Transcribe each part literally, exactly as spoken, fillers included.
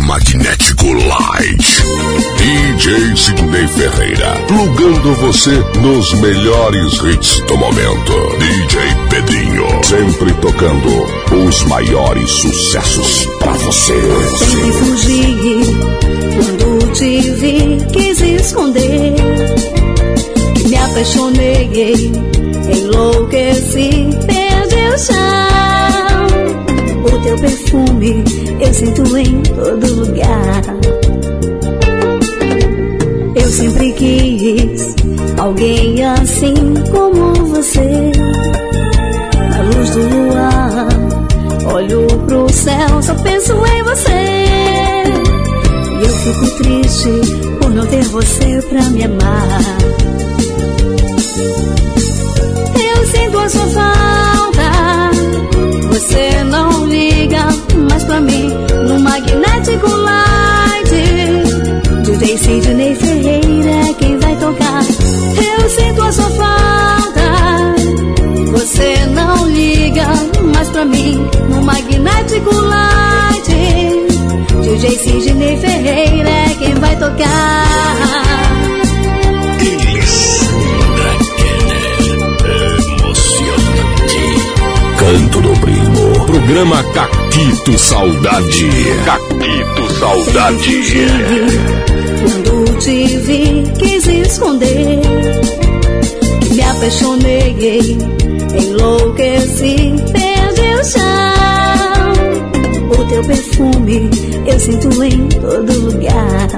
Magnético Light. D J Sidney Ferreira, plugando você nos melhores hits do momento. D J Pedrinho, sempre tocando os maiores sucessos pra você. Tentei fugir, quando te vi, quis esconder. Me apaixonei, enlouqueci, perdi o chão. O teu perfume eu sinto em todo lugar. Eu sempre quis alguém assim como você. Na luz do luar, olho pro céu, só penso em você. E eu fico triste por não ter você pra me amar. Eu sinto a sua falta, você não liga mais pra mim. No Magnético Light, D J Sidney Ferreira é quem vai tocar. Eu sinto a sua falta, você não liga mais pra mim. No Magnético Light, D J Sidney Ferreira é quem vai tocar. Canto do Primo, programa Caquito Saudade. Caquito Saudade. Quando te vi, quis esconder. Me apaixonei, enlouqueci, perdi o chão. O teu perfume eu sinto em todo lugar.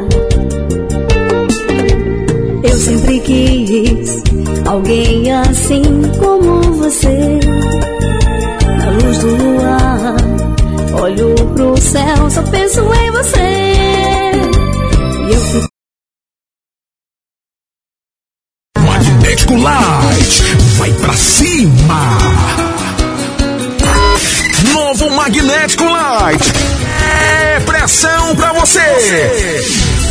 Eu sempre quis alguém assim como você. Na luz do luar, olho pro céu, só penso em você. E eu fico... Magnético Light, vai pra cima. Novo Magnético Light, é pressão pra você.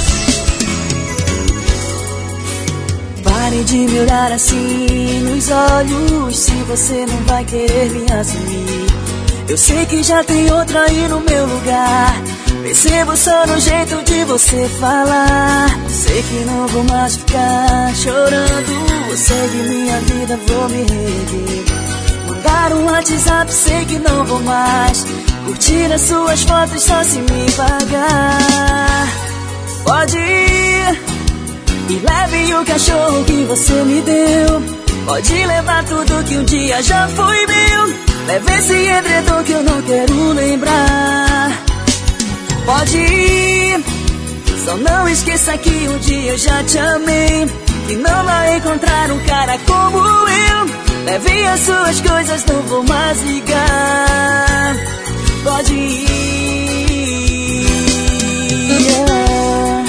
Pare de me olhar assim nos olhos, se você não vai querer me assumir. Eu sei que já tem outra aí no meu lugar, percebo só no jeito de você falar. Sei que não vou mais ficar chorando, sei que minha vida vou me reerguer. Mandar um WhatsApp, sei que não vou mais curtir as suas fotos só se me pagar. Pode ir e leve o cachorro que você me deu. Pode levar tudo que um dia já foi meu. Leve esse edredom que eu não quero lembrar. Pode ir, só não esqueça que um dia eu já te amei. Que não vai encontrar um cara como eu. Leve as suas coisas, não vou mais ligar. Pode ir, yeah.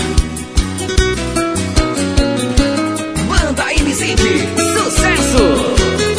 Banda Inocente, sucesso!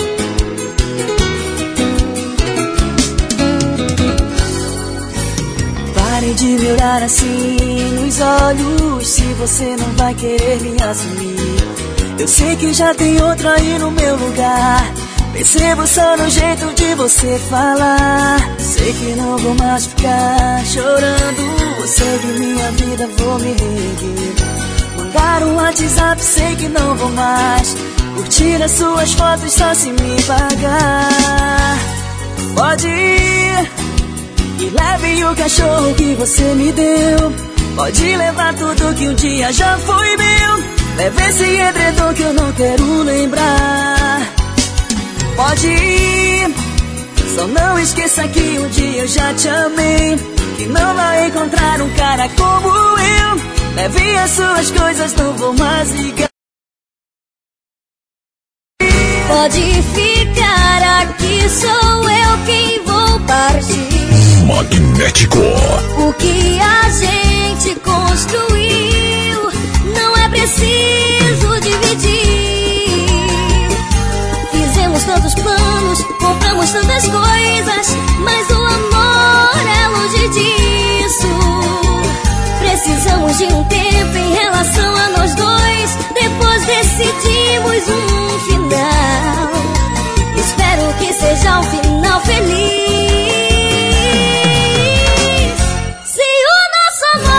Pare de me olhar assim nos olhos, se você não vai querer me assumir. Eu sei que já tem outra aí no meu lugar, percebo só no jeito de você falar. Sei que não vou mais ficar chorando, sei que minha vida vou me reerguer. Mandar um WhatsApp, sei que não vou mais curtir as suas fotos só se me pagar. Pode ir e leve o cachorro que você me deu. Pode levar tudo que um dia já foi meu. Leve esse edredom que eu não quero lembrar. Pode ir, só não esqueça que um dia eu já te amei. Que não vai encontrar um cara como eu. Leve as suas coisas, não vou mais ligar. Pode ficar aqui, sou eu quem vou partir. Magnético. O que a gente construiu não é preciso dividir. Fizemos tantos planos, compramos tantas coisas, mas o amor é longe disso. Precisamos de um tempo em relação a nós dois, depois decidimos um final. Espero que seja um final feliz. Se o nosso amor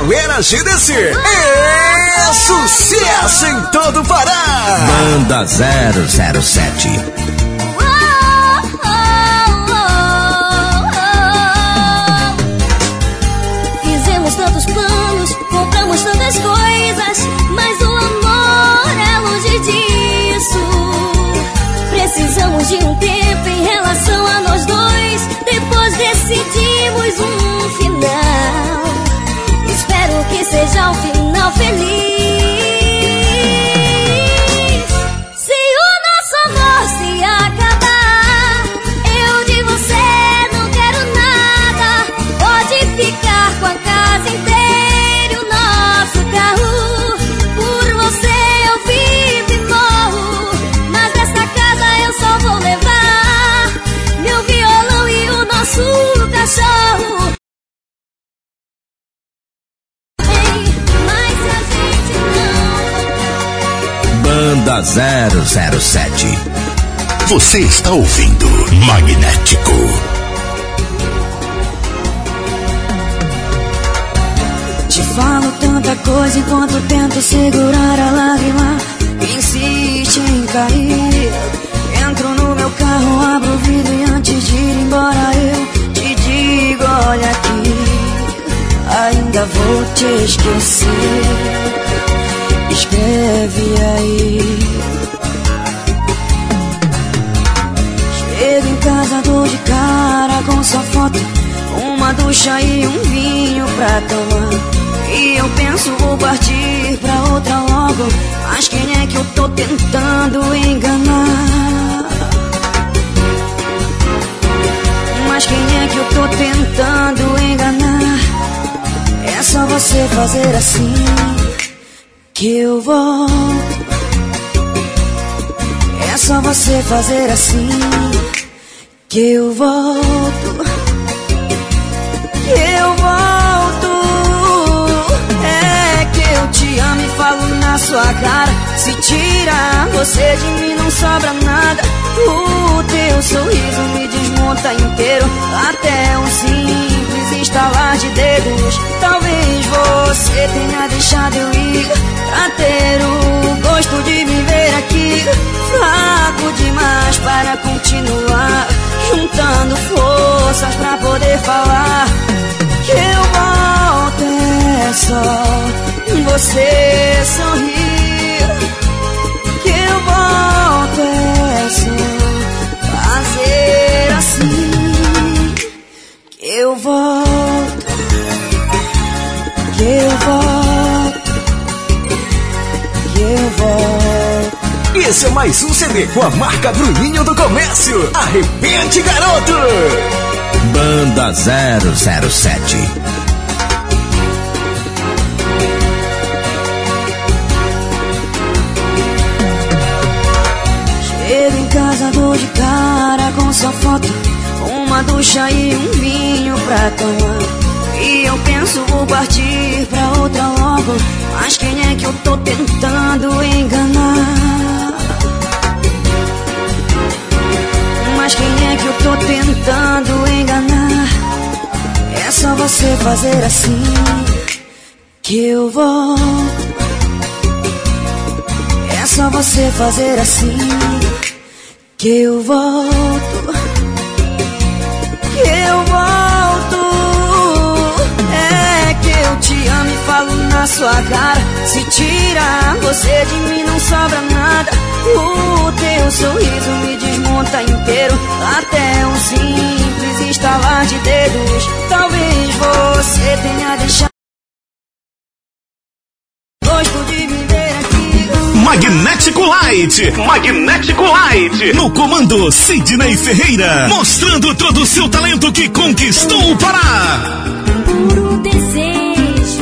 Galera G D C. É sucesso em todo o Pará. Banda zero zero sete. Fizemos tantos planos, compramos tantas coisas, mas o amor é longe disso. Precisamos de um tempo em relação a nós dois, depois decidimos um final. Espero que seja um final feliz. Se o nosso amor se acabar, eu de você não quero nada. Pode ficar com a casa inteira e o nosso carro. Por você eu vivo e morro, mas dessa casa eu só vou levar meu violão e o nosso cachorro. Banda zero zero sete. Você está ouvindo Magnético. Te falo tanta coisa enquanto tento segurar a lágrima. Insiste em cair. Entro no meu carro, abro o vidro e antes de ir embora eu te digo, olha aqui, ainda vou te esquecer. Escreve aí. Chego em casa, dou de cara com sua foto, uma ducha e um vinho pra tomar. E eu penso, vou partir pra outra logo, mas quem é que eu tô tentando enganar? Mas quem é que eu tô tentando enganar? É só você fazer assim que eu volto. É só você fazer assim que eu volto. Que eu volto. É que eu te amo e falo na sua cara. Se tira você de mim não sobra nada. O teu sorriso me desmonta inteiro, até um simples estalar de dedos. Talvez você tenha deixado eu ir pra ter o gosto de viver aqui. Fraco demais para continuar, juntando forças pra poder falar. Que eu volto é só você sorrir. Que eu volto é só fazer assim. Que eu volto. Que eu volto. Que eu volto. Esse é mais um C D com a marca Bruninho do Comércio. Arrebente, garoto! Banda zero zero sete. Chego em casa, dou de cara com sua foto, uma ducha e um vinho pra tomar. E eu penso, vou partir pra outra logo, mas quem é que eu tô tentando enganar? Mas quem é que eu tô tentando enganar? É só você fazer assim que eu volto. É só você fazer assim que eu volto. Que eu volto. É que eu te amo e falo na sua cara. Se tira você de mim não sobra nada. O teu sorriso me desmonta inteiro, até um simples estalar de dedos. Talvez você tenha deixado gosto de viver aqui. Magnético Light, Magnético Light. No comando Sidney Ferreira, mostrando todo o seu talento que conquistou o Pará. Por um desejo,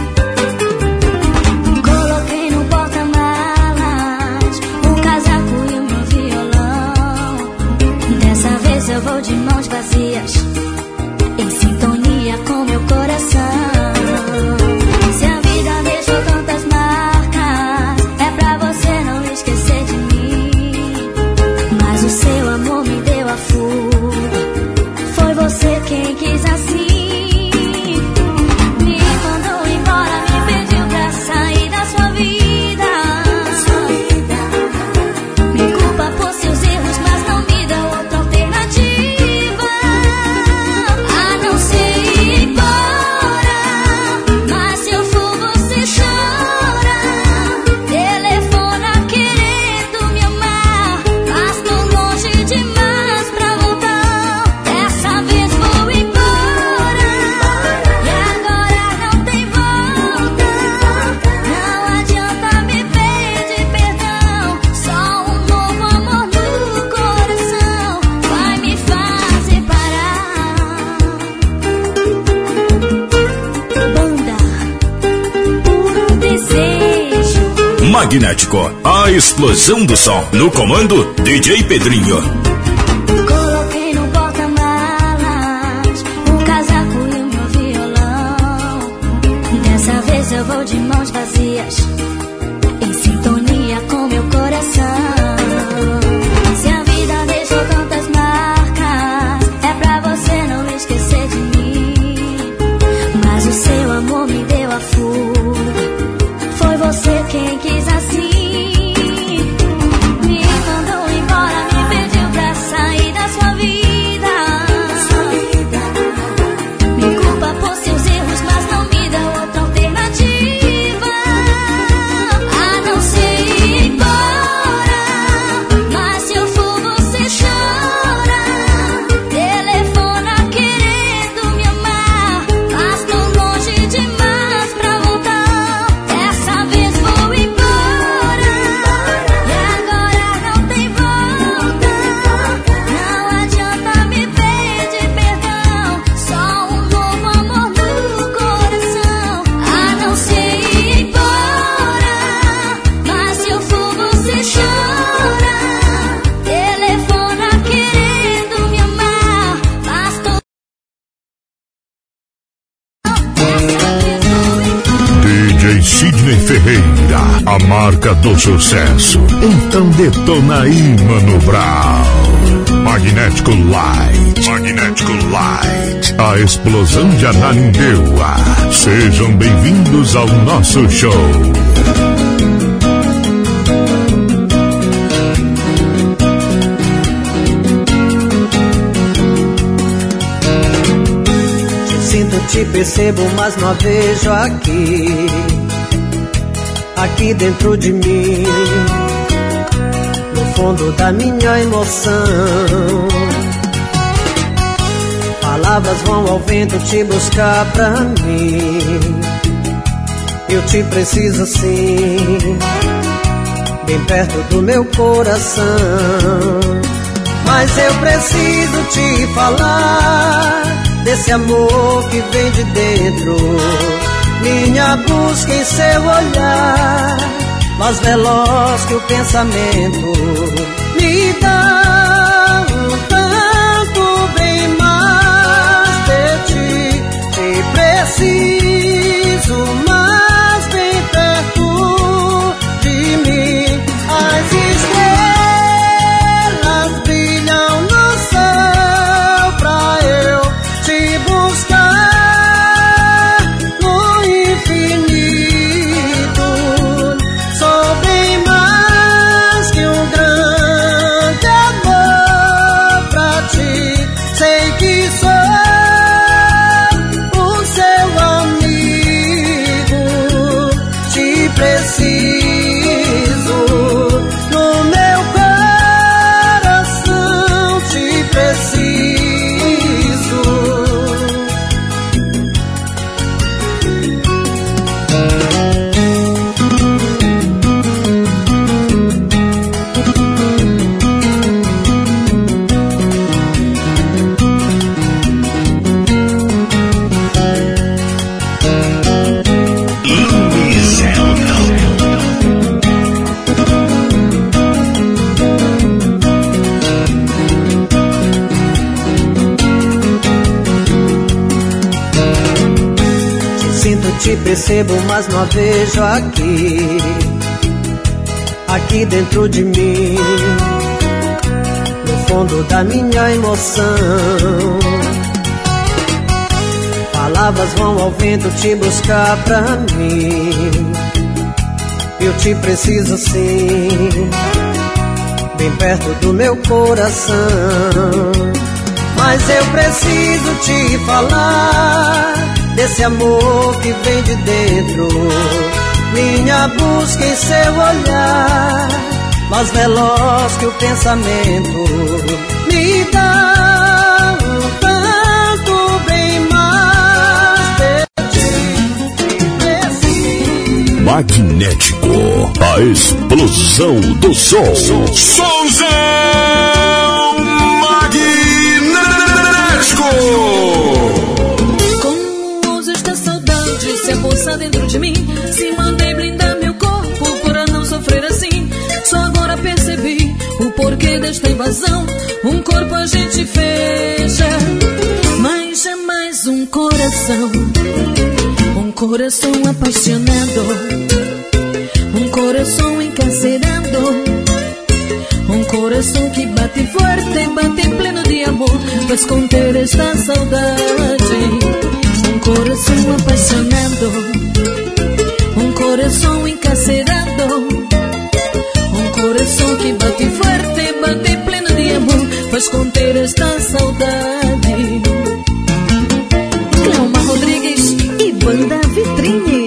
coloquei no porta-malas o casaco e o meu violão. Dessa vez eu vou de mãos vazias, em sintonia com meu coração. Se a vida deixou tantas marcas, é pra você não esquecer de mim. Mas o seu amor me deu a fuga, foi você quem quis assim. Magnético, a explosão do som. No comando, D J Pedrinho. Coloquei no porta-malas o casaco e o meu violão. Dessa vez eu vou de mãos vazias, em sintonia com meu coração. Se a vida deixou tantas marcas, é pra você não esquecer de mim. Mas o seu amor me deu a fuga, foi você quem quis assim. Me mandou embora, me pediu pra sair da sua vida. Me culpa por seus erros, mas não me deu outra alternativa a não ser ir embora. Mas se eu for, você chora. Telefona querendo me amar, mas tô longe demais pra voltar. Dessa vez vou embora, e agora não tem volta. Não adianta me pedir perdão, só um novo amor no coração. A não ser ir embora, mas se eu for, você chora. Telefona querendo me amar, mas tô D J Sidney Ferreira, a marca do sucesso. Então detona aí, Mano Brown. Magnético Light. Magnético Light. A explosão de Ananindeua. Sejam bem-vindos ao nosso show. Te sinto, te percebo, mas não a vejo aqui. Aqui dentro de mim, no fundo da minha emoção. Palavras vão ao vento te buscar pra mim. Eu te preciso sim, bem perto do meu coração. Mas eu preciso te falar desse amor que vem de dentro. Minha busca em seu olhar, mais veloz que o pensamento, me dá um tanto bem mais de ti. Te preciso mais bem perto de mim. As estrelas brilham no céu pra eu te buscar no infinito. Sou bem mais que um grande amor pra ti. Sei que sou o seu amigo. Te preciso no meu coração. Te preciso. Te sinto, te percebo, mas não a vejo aqui. Aqui dentro de mim, no fundo da minha emoção. Palavras vão ao vento te buscar pra mim. Eu te preciso sim, bem perto do meu coração. Mas eu preciso te falar desse amor que vem de dentro. Minha busca em seu olhar, mais veloz que o pensamento, me dá um tanto bem mais de ti. Magnético, a explosão do som. Somzão Magnético. Como ousa esta saudade se apossar dentro de mim? Se mandei blindar meu corpo por não desta invasão, um corpo a gente fecha, mas jamais um coração. Um coração apaixonado, um coração encarcerado, um coração que bate forte, bate em pleno de amor, faz conter esta saudade. Um coração apaixonado, um coração encarcerado, um coração que bate forte, bate em pleno de amor, faz conter esta saudade. Cleoma Rodrigues e Banda Vitrine.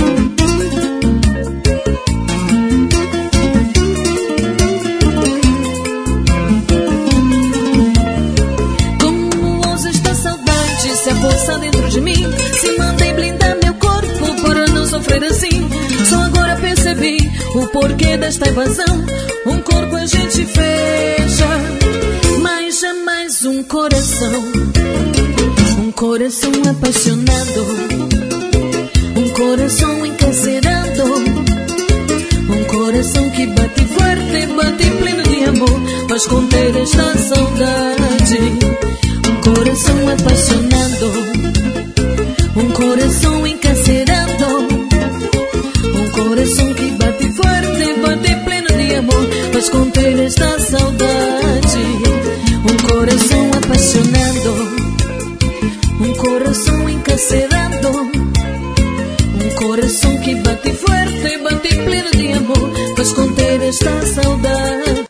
Como ousa esta saudade se apossar dentro de mim, se mandei blindar meu corpo para não sofrer assim. Só agora percebi o porquê desta invasão. Um corpo a gente fecha, mas jamais um coração. Um coração apaixonado, um coração encarcerado, um coração que bate forte, bate em pleno de amor, faz conter esta saudade. Um coração apaixonado, um coração encarcerado, um coração que bate forte, bate em pleno de amor, faz conter esta saudade. Um coração apaixonado, um coração encarcerado, um coração que bate forte, bate em pleno de amor, faz conter esta saudade.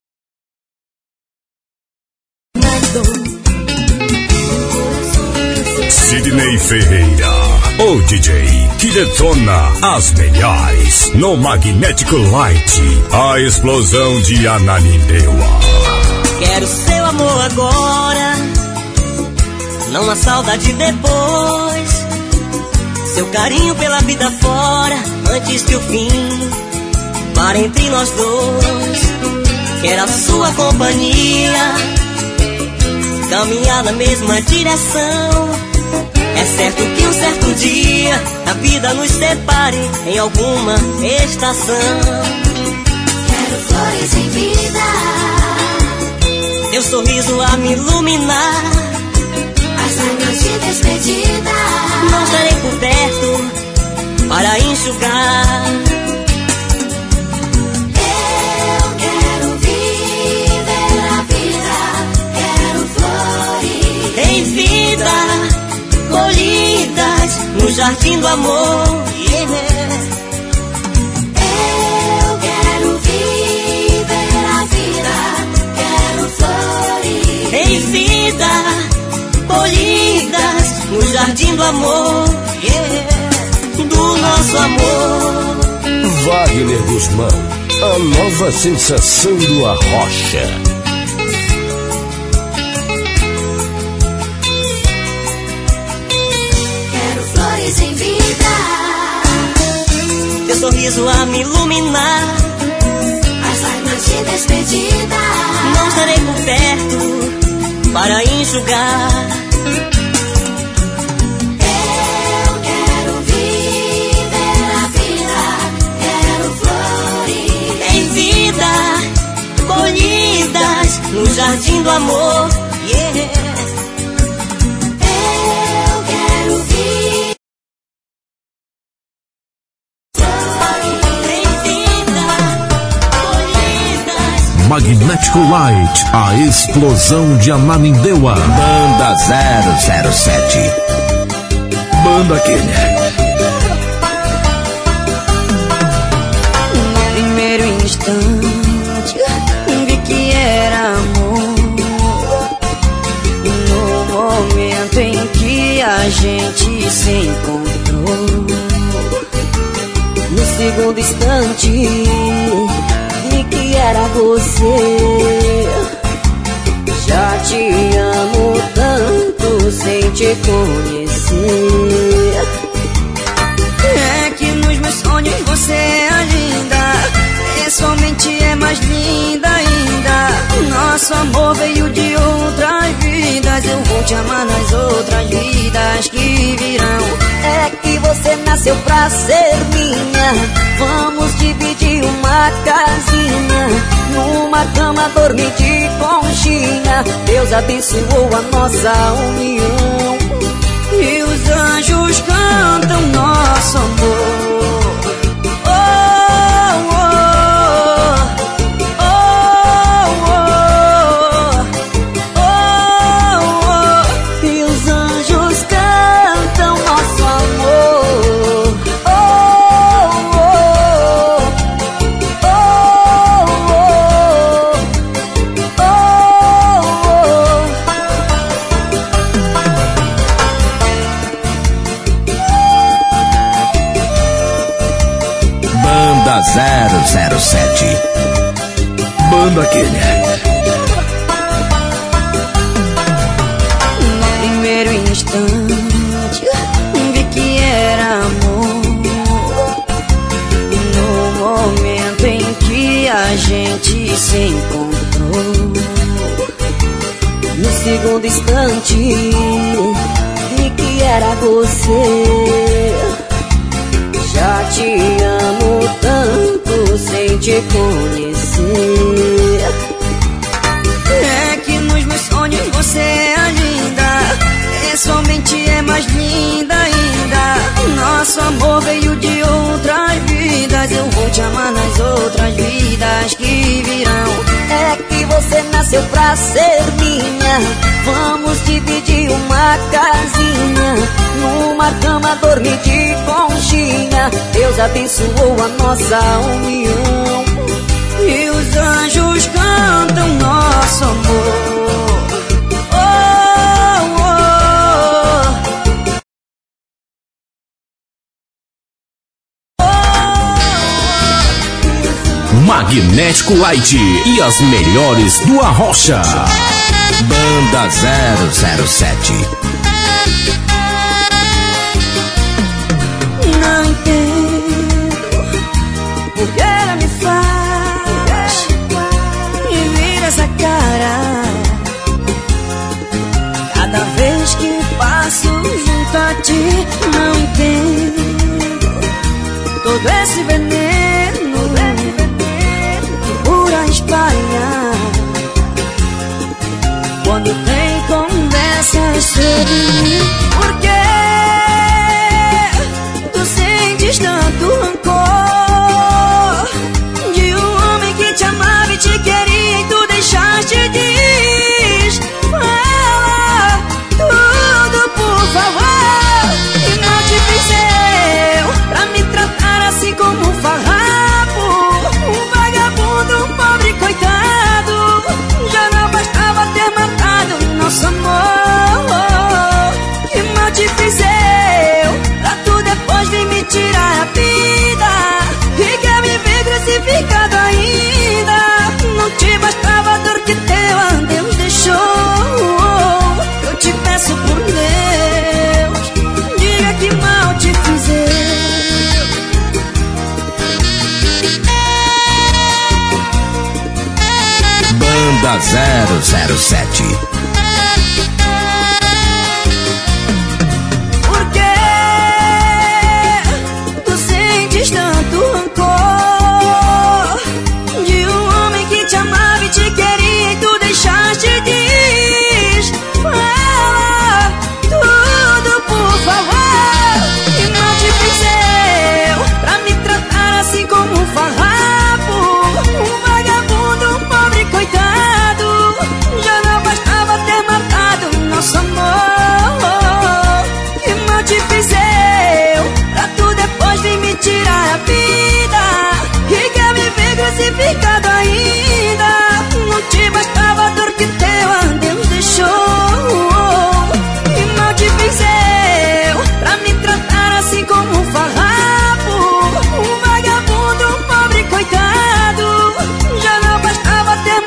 Sidney Ferreira, o D J que detona as melhores no Magnético Light, a explosão de Ananindeua. Quero seu amor agora, não há saudade depois. Seu carinho pela vida fora, antes que o fim para entre nós dois. Quero a sua companhia, caminhar na mesma direção. É certo que um certo dia a vida nos separe em alguma estação. Quero flores em vida, teu sorriso a me iluminar. as lágrimas de despedida, não estarei por perto para enxugar. eu quero viver a vida, quero flores Em vida, colhidas no jardim do amor. Yeah. Eu quero viver a vida, quero flores Em vida, colhidas no jardim do amor. Yeah. Do nosso amor. Wagner Guzmão, a nova sensação do Arrocha. Quero flores em vida, Teu sorriso a me iluminar. as lágrimas de despedida, Não estarei por perto para enxugar. eu quero viver a vida, quero flores Em vida, colhidas no jardim do amor. Yeah. eu quero viver Em vida, colhidas. Magnético Light, a explosão de Ananindeua. Banda zero zero sete. Banda aquele. No primeiro instante vi que era amor. No momento em que a gente se encontrou, no segundo instante vi que era você. Já te amo tanto sem te conhecer. É que nos meus sonhos você é linda, pessoalmente é mais linda ainda. Nosso amor veio de outras vidas, eu vou te amar nas outras vidas que virão. É que você você nasceu pra ser minha. Vamos dividir uma casinha, numa cama dormir de conchinha. Deus abençoou a nossa união e os anjos cantam nosso amor. zero zero sete Banda aquele. No primeiro instante vi que era amor. No momento em que a gente se encontrou, no segundo instante vi que era você. Já te amo tanto sem te conhecer. É que nos meus sonhos você é linda, pessoalmente é mais linda ainda. Nosso amor veio de outras vidas, eu vou te amar nas outras vidas que virão. É que você nasceu pra ser minha. Vamos dividir uma casinha, numa cama dormir de conchinha. Deus abençoou a nossa união e os anjos cantam nosso amor. Oh, oh. Magnético Light e as melhores do Arrocha. Banda zero zero sete. Não entendo porque ela me faz e vira essa cara cada vez que passo junto a ti. Não entendo todo esse veneno que por a espalhar quando tem conversas sobre mim. Por que tu sentes tanto rancor de um homem que te amava e te queria e tu deixaste de ir? Fala tudo, por favor. Que mal te fiz eu pra me tratar assim como um farrapo, um vagabundo, um pobre coitado? Já não bastava ter matado nosso amor. Que mal te fiz eu pra tu depois vir me tirar a vida e quer me ver crucificado ainda? Não te bastava a dor que teu adeus deixou. Eu te peço por Deus, diga que mal te fiz eu. Banda zero zero sete. Por que tu sentes tanto rancor de um homem que te amava e te queria e tu deixaste de ir? Fala tudo, por favor. Que mal te fiz eu pra me tratar assim como um farrapo, um vagabundo, um pobre coitado? Já não bastava ter matado nosso amor. Que mal te fiz eu pra tu depois vir me tirar a vida e quer me ver crucificado ainda? Não te bastava a dor que teu adeus deixou. Que mal te fiz eu pra me tratar assim como um farrapo, um vagabundo, um pobre coitado? Já não bastava ter.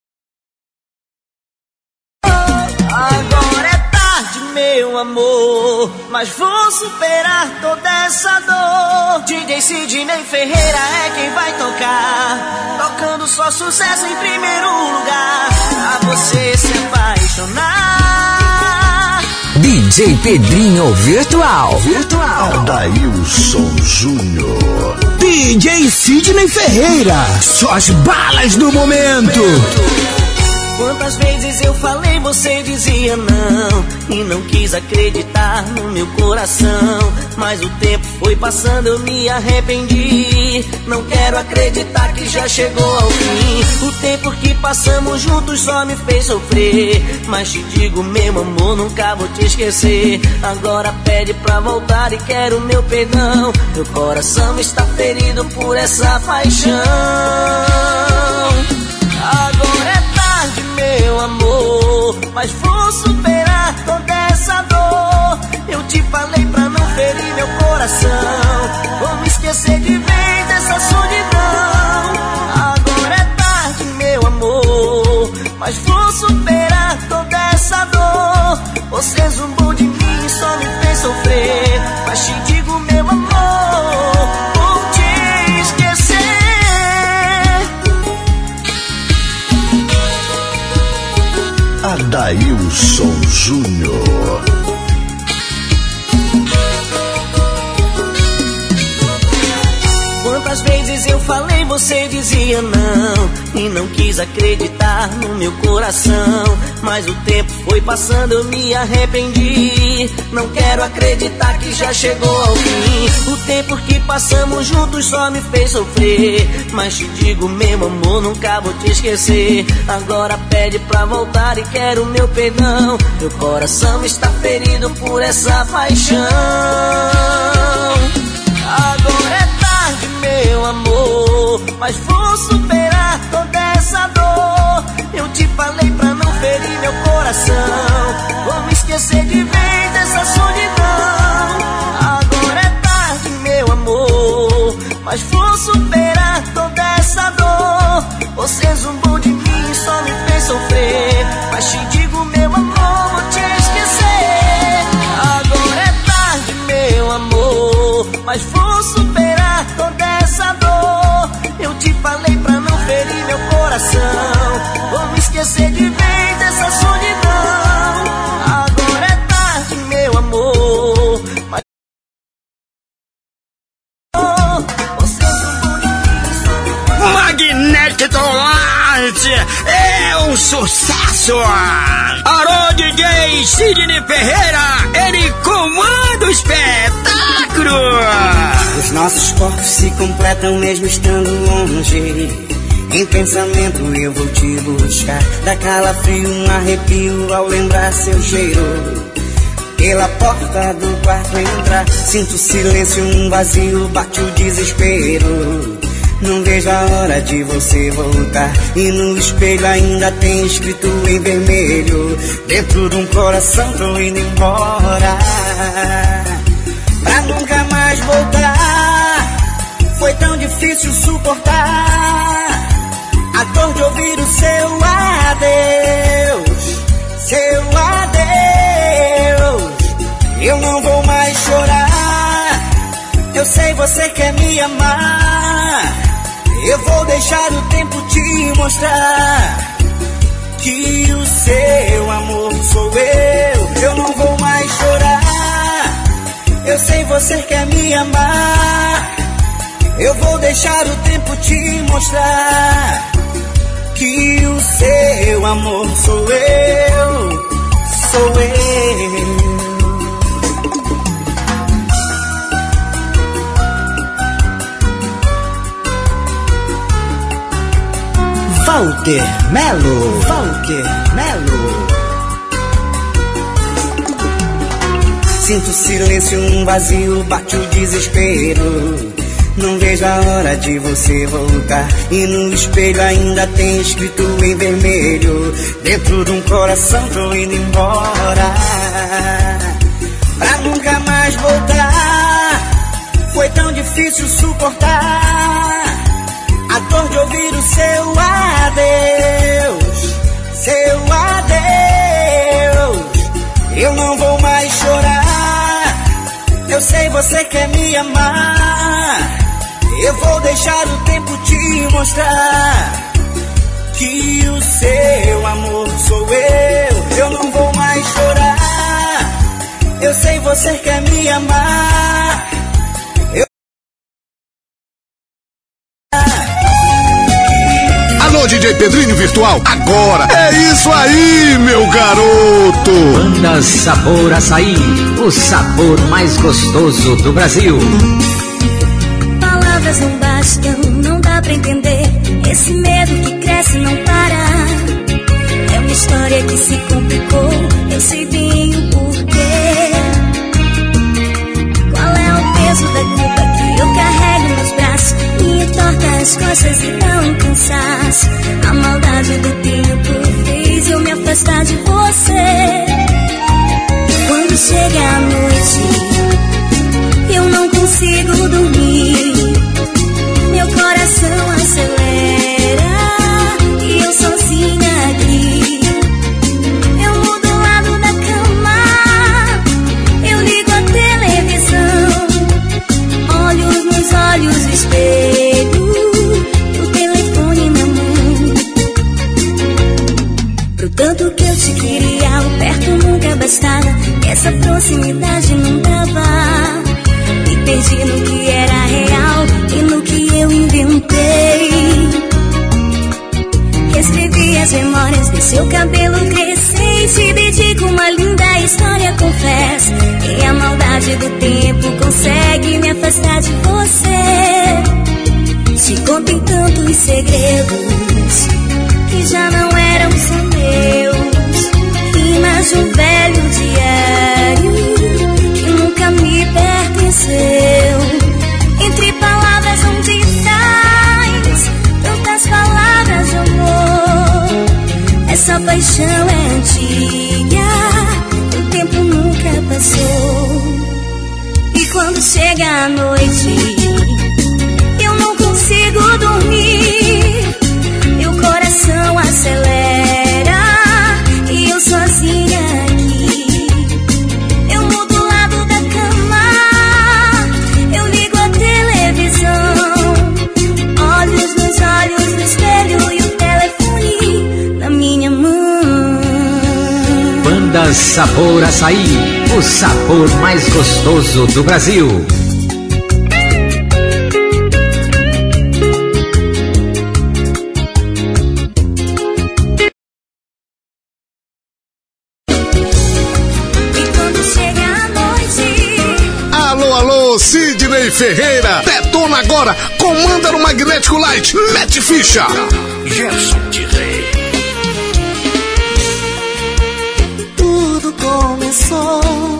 Agora é tarde, meu amor, mas vou superar toda essa dor. D J Sidney Ferreira é quem vai tocar, tocando só sucesso em primeiro lugar, pra você se apaixonar. D D J Pedrinho Virtual. Virtual. Adailson Júnior. D J Sidney Ferreira. Só as balas do momento. Quantas vezes eu falei, você dizia não, e não quis acreditar no meu coração. Mas o tempo foi passando, eu me arrependi. Não quero acreditar que já chegou ao fim. O tempo que passamos juntos só me fez sofrer. Mas te digo, meu amor, nunca vou te esquecer. Agora pede pra voltar e quero meu perdão. Meu coração está ferido por essa paixão. Agora é meu amor, mas vou superar toda essa dor. Eu te falei pra não ferir meu coração. Vou me esquecer de vez dessa solidão. Agora é tarde, meu amor, mas vou superar toda essa dor. Você zumbou de mim e só me fez sofrer. Mas te digo, meu amor, vou te esquecer. Adailson Júnior. Quantas vezes eu falei, você dizia não, e não quis acreditar no meu coração. Mas o tempo foi passando, eu me arrependi. Não quero acreditar que já chegou ao fim. O tempo que passamos juntos só me fez sofrer. Mas te digo, meu amor, nunca vou te esquecer. Agora pede pra voltar e quero meu perdão. Meu coração está ferido por essa paixão. Agora é tarde, meu amor, mas vou superar toda essa dor. Eu te falei pra não ferir meu coração. Vou me esquecer de vez dessa solidão. Agora é tarde, meu amor, mas vou superar toda essa dor. Você zumbou de mim e só me fez sofrer. Mas te digo, meu amor, vou te esquecer. Agora é tarde, meu amor, mas vou superar toda essa dor. Eu te falei pra não ferir meu coração. Vou me esquecer de vez dessa solidão. Agora é tarde, meu amor, mas você zumbou de mim. Magnético Light é um sucesso. Alô, D J Sidney Ferreira, ele comanda o espetáculo. Os nossos corpos se completam mesmo estando longe. Em pensamento eu vou te buscar. Dá calafrio, um arrepio ao lembrar seu cheiro. Pela porta do quarto entrar, sinto silêncio, um vazio, bate o desespero. Não vejo a hora de você voltar. E no espelho ainda tem escrito em vermelho. Dentro de um coração tô indo embora, pra nunca mais voltar. Foi tão difícil suportar a dor de ouvir o seu adeus. Seu adeus. Eu não vou mais chorar. Eu sei você quer me amar. Eu vou deixar o tempo te mostrar que o seu amor sou eu. Eu não vou mais chorar. Eu sei você quer me amar. Eu vou deixar o tempo te mostrar que o seu amor sou eu. Sou eu. Walter Melo, Walter Melo. Sinto silêncio, um vazio, bate o desespero. Não vejo a hora de você voltar. E no espelho ainda tem escrito em vermelho. Dentro de um coração tô indo embora, pra nunca mais voltar. Foi tão difícil suportar a dor de ouvir o seu adeus. Seu adeus. Eu não vou mais chorar. Eu sei você quer me amar. Eu vou deixar o tempo te mostrar que o seu amor sou eu. Eu não vou mais chorar. eu sei você quer me amar. Eu... Alô, D J Pedrinho Virtual, agora é isso aí, meu garoto. Banda Sabor Açaí, o sabor mais gostoso do Brasil. Palavras não bastam, não dá pra entender. Esse medo que cresce não para. É uma história que se complicou, eu sei bem o porquê. Qual é o peso da culpa que eu carrego nos braços? Me entorta as costas e dá um cansaço. A maldade do tempo fez eu me afastar de você. Quando chega a noite, eu não consigo dormir. Meu coração acelera e eu sozinha aqui. Eu mudo o lado da cama, eu ligo a televisão, olhos nos olhos do espelho, o telefone na mão. Pro tanto que eu te queria, o perto nunca bastava, essa proximidade não dava. Me perdi no que era real e no que eu inventei. Escrevi as memórias de seu cabelo crescer e te dedico uma linda história, confesso. E a maldade do tempo consegue me afastar de você. Te contei tantos segredos que já não eram só meus. Rimas de um velho diário que nunca me pertenceu. Entre palavras onde traz tantas palavras de amor. Essa paixão é antiga, o tempo nunca passou. E quando chega a noite, eu não consigo dormir. Meu coração acelera e eu sozinha aqui. Eu mudo o lado da cama, eu ligo a televisão, olhos nos olhos do espelho e o telefone na minha mão. Banda Sabor Açaí, o sabor mais gostoso do Brasil. Sidney Ferreira, detona agora, comanda no Magnético Light, mete ficha. Gerson de Rei. Tudo começou,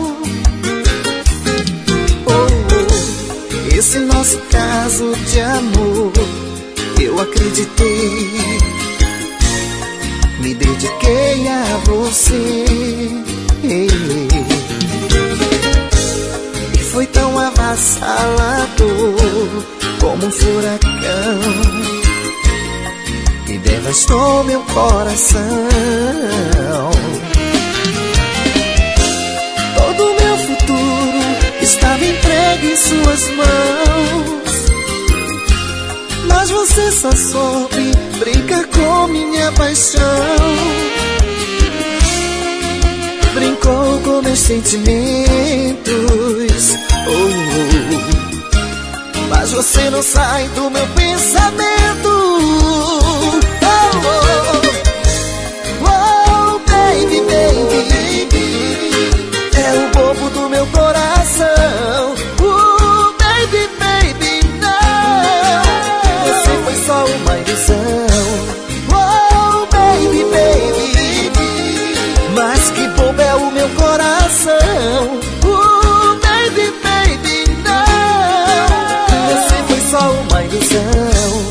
oh, oh, esse nosso caso de amor. Eu acreditei, me dediquei a você. Foi tão avassalador como um furacão que devastou meu coração. Todo meu futuro estava entregue em suas mãos, mas você só soube brincar com minha paixão. Brincou com meus sentimentos, oh, oh. Mas você não sai do meu pensamento. Oh, oh, oh, baby, baby, é o bobo do meu coração. Oh, baby, baby, não, você foi só uma ilusão. Oh, baby, baby, mas que bobo é o meu coração. Oh, baby, baby, não, você foi só uma ilusão.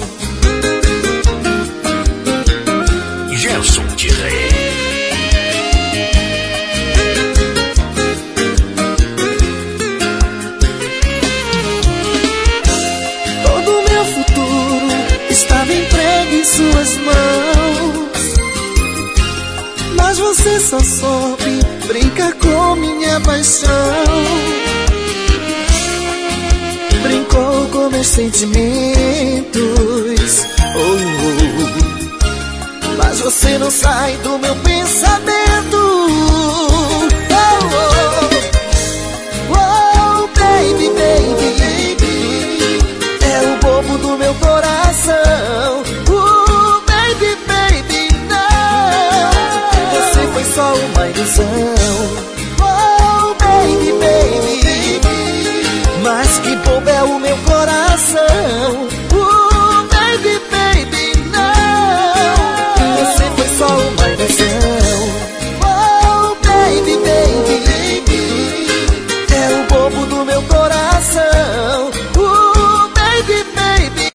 Gerson de Rei. Todo meu futuro estava entregue em suas mãos, mas você só soube brincar com minha paixão. Brincou com meus sentimentos, oh, oh. Mas você não sai do meu pensamento. Oh, oh. do meu coração. Uh, baby, baby, não. Você foi só uma ilusão. Oh, baby, baby, mas que bobo é o meu coração. Uh, baby, baby, não. Você foi só uma ilusão. Oh, baby, baby, é o bobo do meu coração. Uh, baby, baby,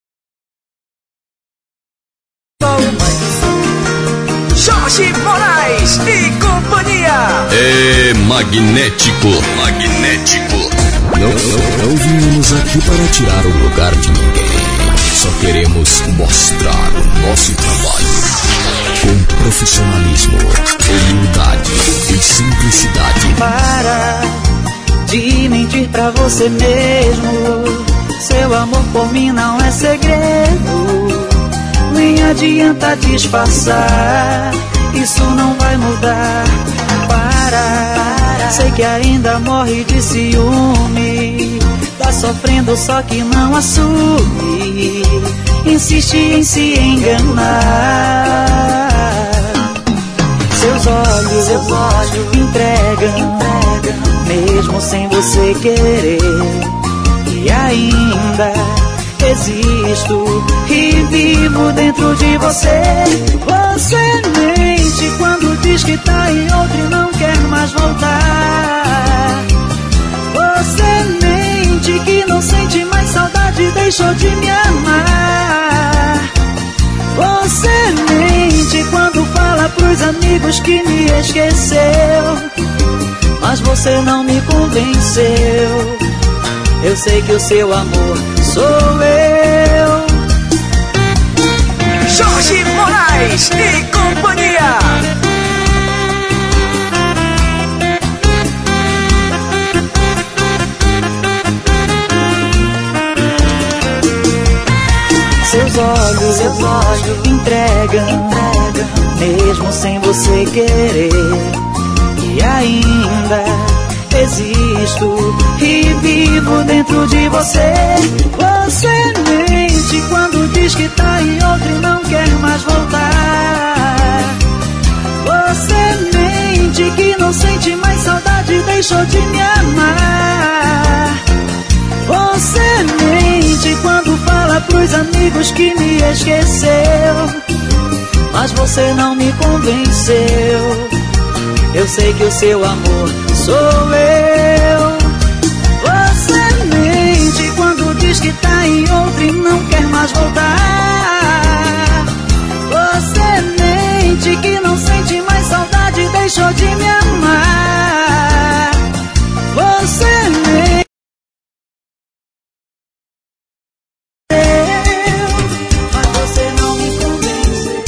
só uma ilusão. Jorge Moraes e companhia. É magnético, magnético. Não, não, não viemos aqui para tirar o lugar de ninguém. Só queremos mostrar o nosso trabalho com profissionalismo, humildade e simplicidade. Para de mentir pra você mesmo. Seu amor por mim não é segredo. Nem adianta disfarçar, isso não vai mudar. Para, sei que ainda morre de ciúme. Tá sofrendo só que não assume. Insiste em se enganar. Seus olhos, seus olhos entregam, entregam, mesmo sem você querer. E ainda existo e vivo dentro de você. Você mente quando diz que tá em outro e não quer mais voltar. Você mente que não sente mais saudade e deixou de me amar. Você mente quando fala pros amigos que me esqueceu. Mas você não me convenceu. Eu sei que o seu amor sou eu. Jorge Moraes e companhia. Seus olhos, seus olhos entregam, entregam, mesmo sem você querer. E ainda existo e vivo dentro de você. Você mente quando diz que tá em outro e não quer mais voltar. Você mente que não sente mais saudade e deixou de me amar. Você mente quando fala pros amigos que me esqueceu. Mas você não me convenceu. Eu sei que o seu amor sou eu. Você mente quando diz que tá em outro e não quer mais voltar. Você mente que não sente mais saudade e deixou de me amar. Você mente, mas você não me convence.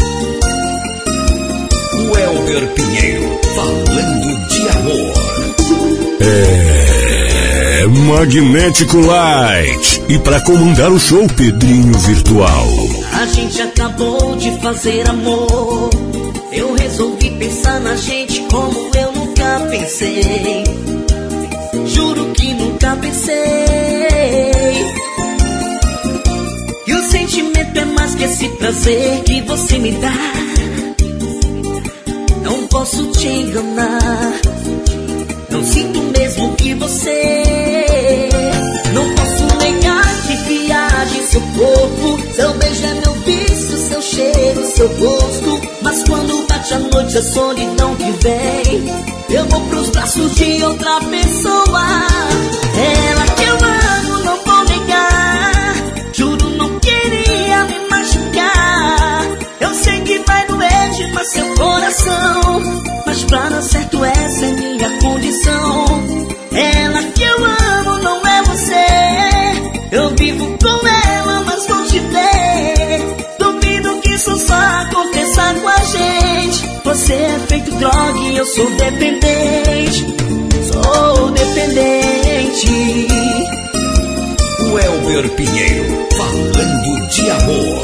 O Elber Pinheiro, falando de amor. É Magnético Light. E pra comandar o show, Pedrinho Virtual. A gente acabou de fazer amor. Eu resolvi pensar na gente como eu nunca pensei. Juro que nunca pensei. E o sentimento é mais que esse prazer que você me dá. Não posso te enganar. Não sinto mesmo que você. Não posso negar que viagem seu corpo. Seu beijo é meu vício, seu cheiro, seu gosto. Mas quando bate a noite, a solidão que vem, eu vou pros braços de outra pessoa. Ela que eu amo, não vou negar. Juro, não queria me machucar. Eu sei que vai doer demais seu coração, mas pra dar certo essa é minha condição. Ela que eu amo não é você. Eu vivo com ela, mas não te ver. Duvido que isso só aconteça com a gente. Você é feito droga e eu sou dependente. Sou dependente. O Elber Pinheiro, falando de amor.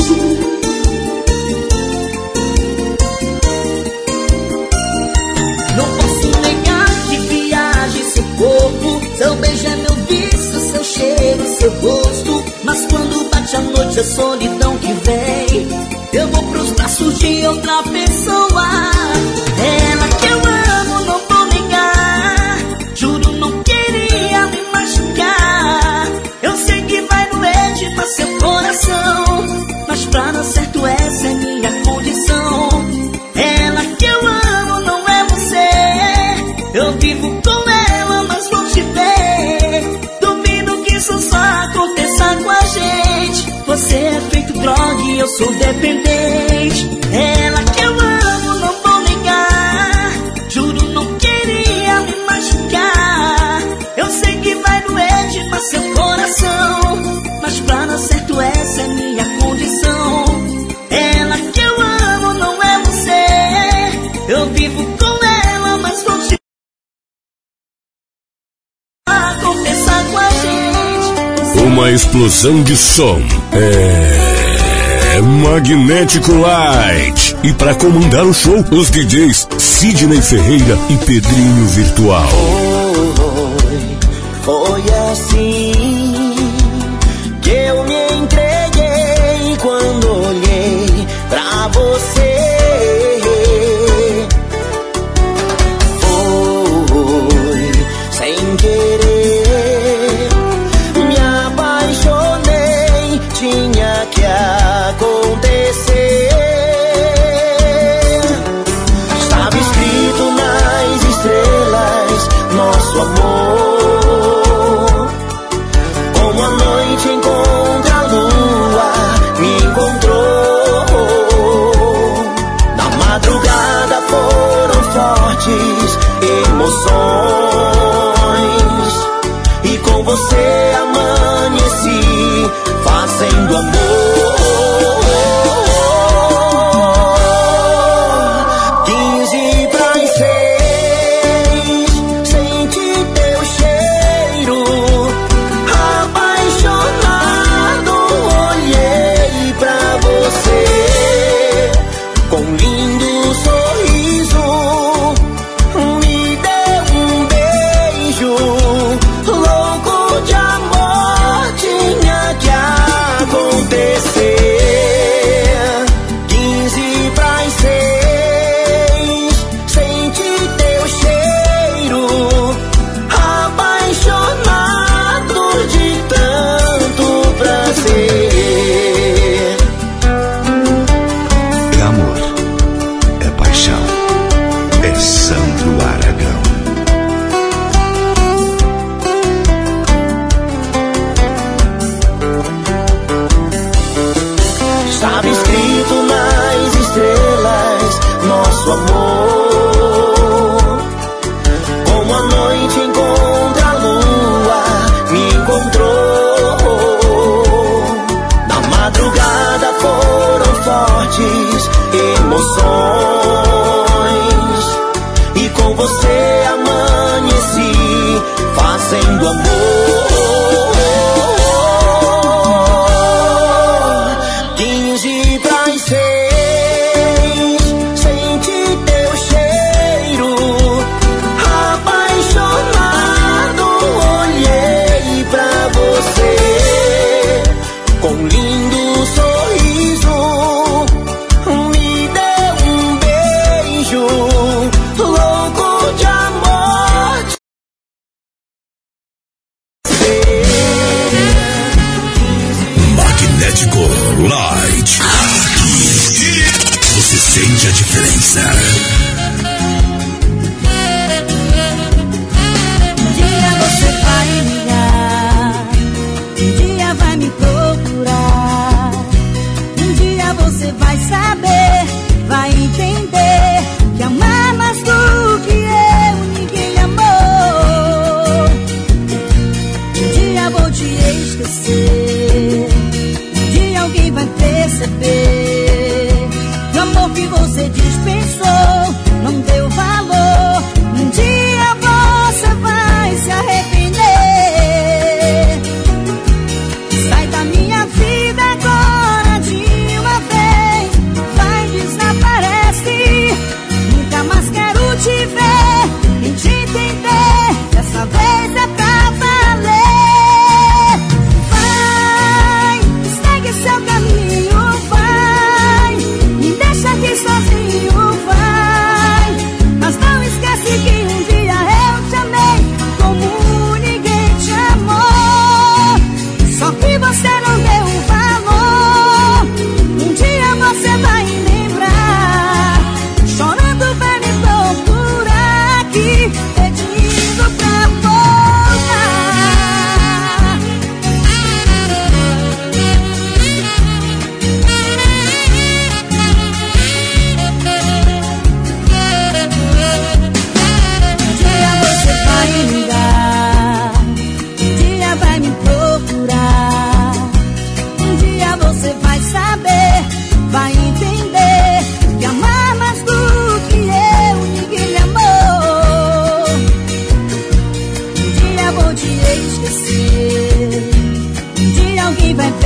Não posso negar que viaje seu corpo. Seu beijo é meu vício, seu cheiro, seu gosto. Mas quando bate a noite, hoje a solidão que vem, eu vou pros braços de outra pessoa. Ela que eu amo, não vou negar, juro não queria me machucar. Eu sei que vai doer demais seu coração, mas pra dar certo essa é minha condição. Ela que eu amo não é você, eu vivo com ela mas vou te ver. Duvido que isso só aconteça com a gente. Você é feito droga e eu sou dependente. Ela que eu amo não vou negar, juro não queria me machucar. Eu sei que vai doer demais seu coração, mas pra dar certo essa é minha condição. Ela que eu amo não é você, eu vivo com ela mas vou te aconteça com a gente. Uma explosão de som. É Magnético Light. E para comandar o show, os D Js Sidney Ferreira e Pedrinho Virtual. Foi, foi assim que eu me entreguei quando olhei pra você. Foi sem querer, me apaixonei, tinha que acontecer. Estava escrito nas estrelas nosso amor. Como a noite encontra a lua, me encontrou. Na madrugada foram fortes emoções, e com você amanheci fazendo amor. Quinze pras seis, senti teu cheiro, apaixonado olhei pra você. Com lindo sorriso me deu um beijo, louco de amor tinha que acontecer. Quinze pras seis, senti teu cheiro, apaixonado de tanto prazer. É amor, é paixão, é Sandro Aragão. Estava escrito nas estrelas nosso amor. Como a noite encontra a lua, me encontrou. Na madrugada foram fortes emoções, e com você amanheci fazendo amor. Quinze pras seis, senti teu cheiro, apaixonado olhei pra você. Com lindo sorriso me deu um beijo, louco de amor. Magnético Light. Aqui você sente a diferença. Um dia você vai ligar, um dia vai me procurar, um dia você vai saber, vai entender que amar mais do que eu ninguém amou. Um dia vou te esquecer, um dia alguém vai perceber que o amor que você dispensou não deu valor. Um dia você vai se arrepender. Sai da minha vida agora de uma vez, vai, desaparece.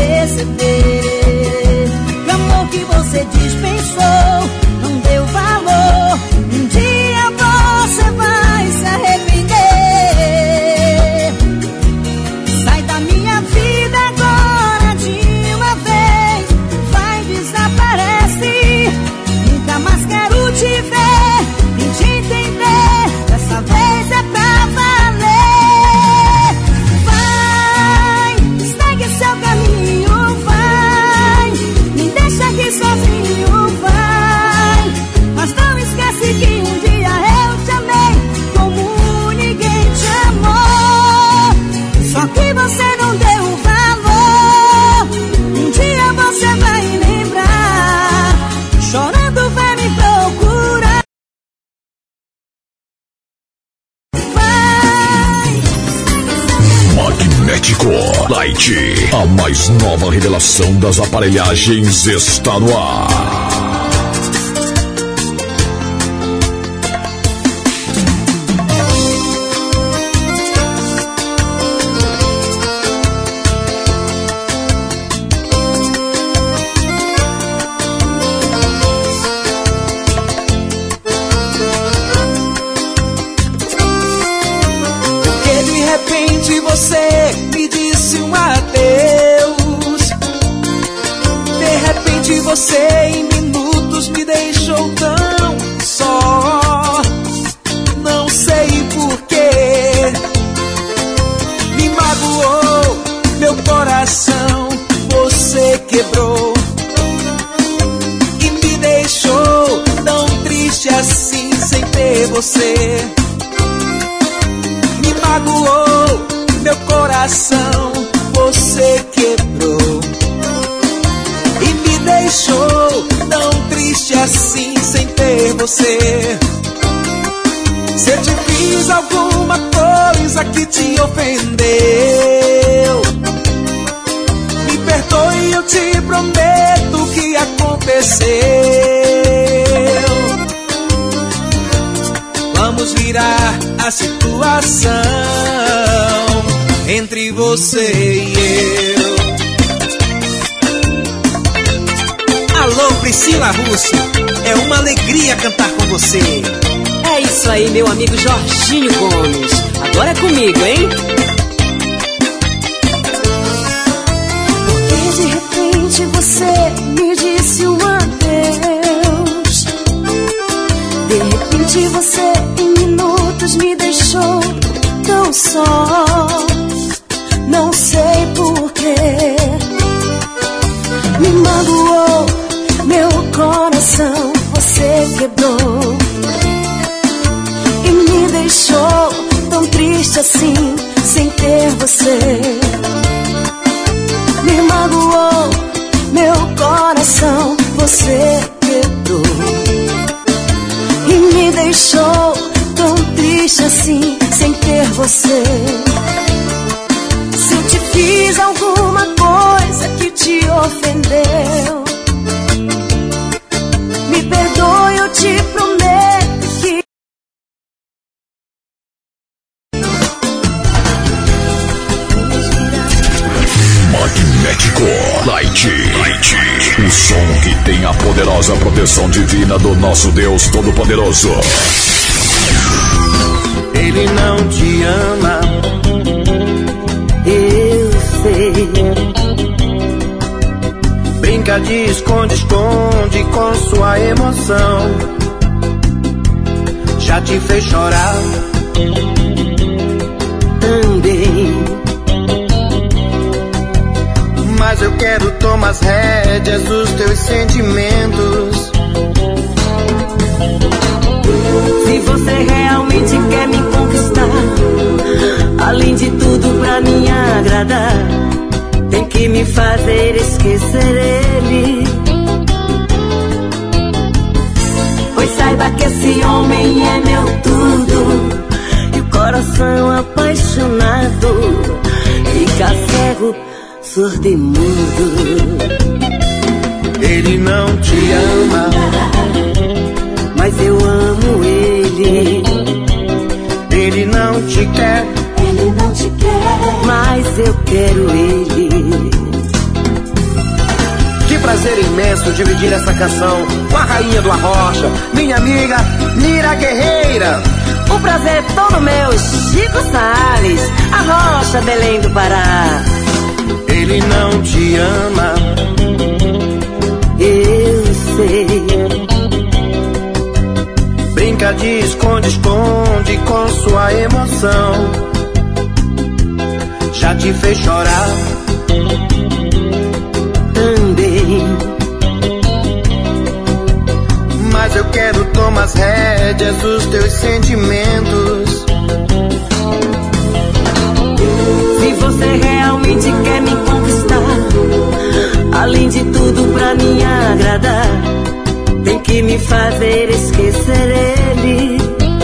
perceber que o amor que você dispensou não deu valor. Um dia você vai se arrepender. Sai da minha vida agora de uma vez, vai, desaparece. Nunca mais quero te ver, nem te entender. Dessa vez é pra valer. Vai, segue seu caminho, vai. Me deixa aqui sozinho, vai. Mas não esquece que um dia eu te amei como ninguém te amou. Só que você não deu valor. Um dia você vai lembrar, chorando vai me procurar. Magnético Light, a mais nova revelação das aparelhagens está no ar. Porque de repente você me disse um adeus. De repente você em minutos me deixou tão só. Não sei porquê. Me magoou meu coração, você quebrou e me deixou tão triste assim sem ter você. Me magoou meu coração, você quebrou e me deixou tão triste assim sem ter você. Se eu te fiz alguma coisa que te ofendeu, me perdoe, eu te prometo que aconteceu. Vamos virar a situação entre você e eu. Alô, Priscila Russo, é uma alegria cantar com você. É isso aí, meu amigo Jorginho Gomes. Agora é comigo, hein? Porque de repente você me disse um adeus. De repente você em minutos me deixou tão só. Não sei porquê. Me magoou meu coração, você quebrou e me deixou tão triste assim sem ter você. Me magoou meu coração, você quebrou e me deixou tão triste assim sem ter você. Se eu te fiz alguma coisa que te ofendeu, me perdoe, eu te prometo que Magnético Light, Light, o som que tem a poderosa proteção divina do nosso Deus Todo-Poderoso. Ele não te ama, eu sei. Brinca de esconde-esconde com sua emoção. Já te fez chorar também. Mas eu quero tomar as rédeas dos teus sentimentos. Se você realmente quer me conquistar, além de tudo pra me agradar, tem que me fazer esquecer ele. Pois saiba que esse homem é meu tudo, e o coração apaixonado fica cego, surdo e mudo. Ele não te ama, mas eu amo ele. Ele não te quer, ele não te quer, mas eu quero ele. prazer imenso dividir essa canção com a rainha do Arrocha, minha amiga Mira Guerreira. O prazer é todo meu, Chico Salles, Arrocha, Belém do Pará. Ele não te ama, eu sei. Brinca de esconde-esconde com sua emoção. Já te fez chorar também. Mas eu quero tomar as rédeas dos teus sentimentos. Se você realmente quer me conquistar, além de tudo pra me agradar, tem que me fazer esquecer ele.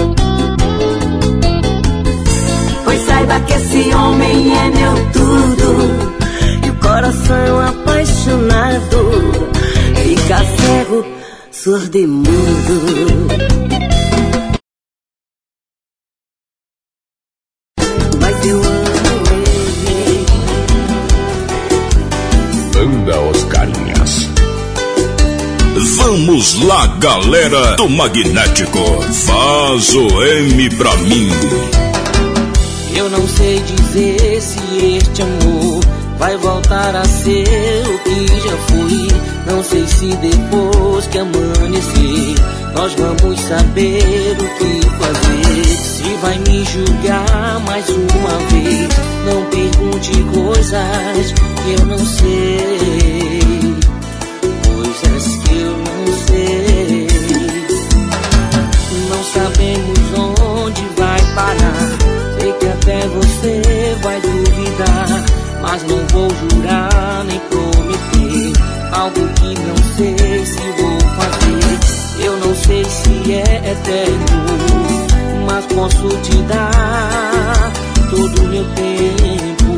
Pois saiba que esse homem é meu tudo, e o coração apaixonado fica cego, surdo e mudo. Mas eu amo ele. Banda Oscarinhas. Vamos lá, galera do Magnético, faz o M pra mim. Eu não sei dizer se este amor vai voltar a ser o que já foi. Não sei se depois que amanhecer nós vamos saber o que fazer. Se vai me julgar mais uma vez, não pergunte coisas que eu não sei, coisas que eu não sei. Não sabemos onde vai parar, sei que até você vai duvidar, mas não vou jurar nem prometer algo que não sei se vou fazer. Eu não sei se é eterno, mas posso te dar todo o meu tempo.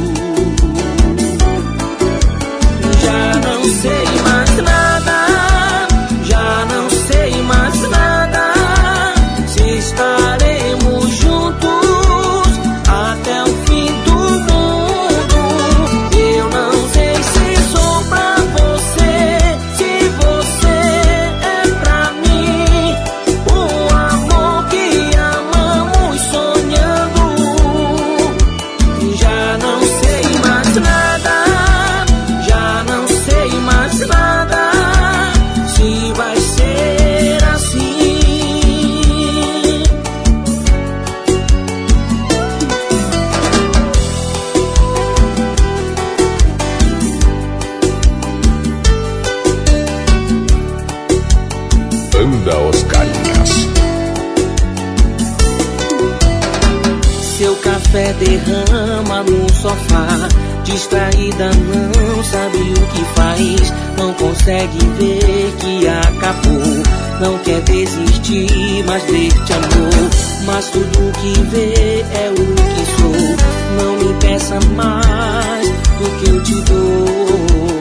Já não sei mais nada, já não sei mais nada, se estaremos juntos até o fim do mundo. Eu não sei se sou pra você, se você é pra mim, o amor que amamos sonhando. Já não sei mais nada, já não sei mais nada, se vai ser assim. Banda Oscarinhas. Seu café derrama no sofá, distraída não sabe o que faz, não consegue ver que acabou, não quer desistir mais deste amor, mas tudo que vê é o que sou. Não me peça mais do que eu te dou.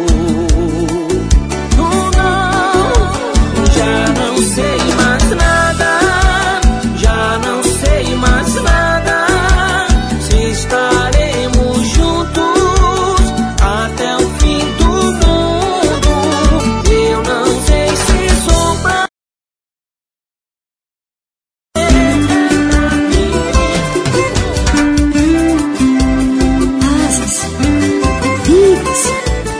Oh, não, já não sei mais nada, já não sei mais nada, se estaremos juntos até o fim do mundo. Eu não sei se sou pra asas, vidas.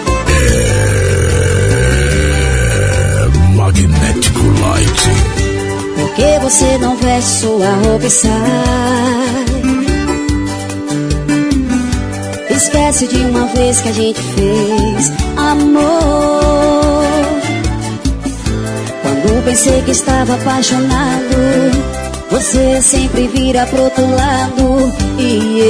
É Magnético Light. Por que você não veste sua roupa e sai? Esquece de uma vez que a gente fez amor. Quando pensei que estava apaixonado, você sempre vira pro outro lado. E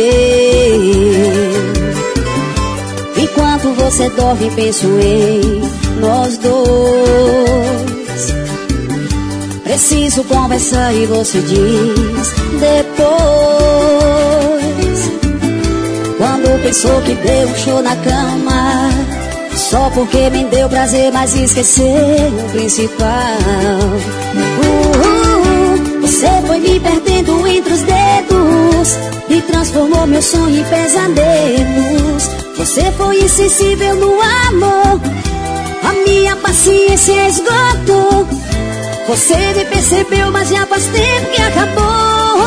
eu, enquanto você dorme, penso em nós dois. Preciso conversar e você diz depois. Quando pensou que deu um show na cama, só porque me deu prazer, mas esqueceu o principal. uh, uh, Você foi me perdendo entre os dedos e transformou meu sonho em pesadelos. Você foi insensível no amor, paciência esgotou. Você me percebeu, mas já faz tempo que acabou.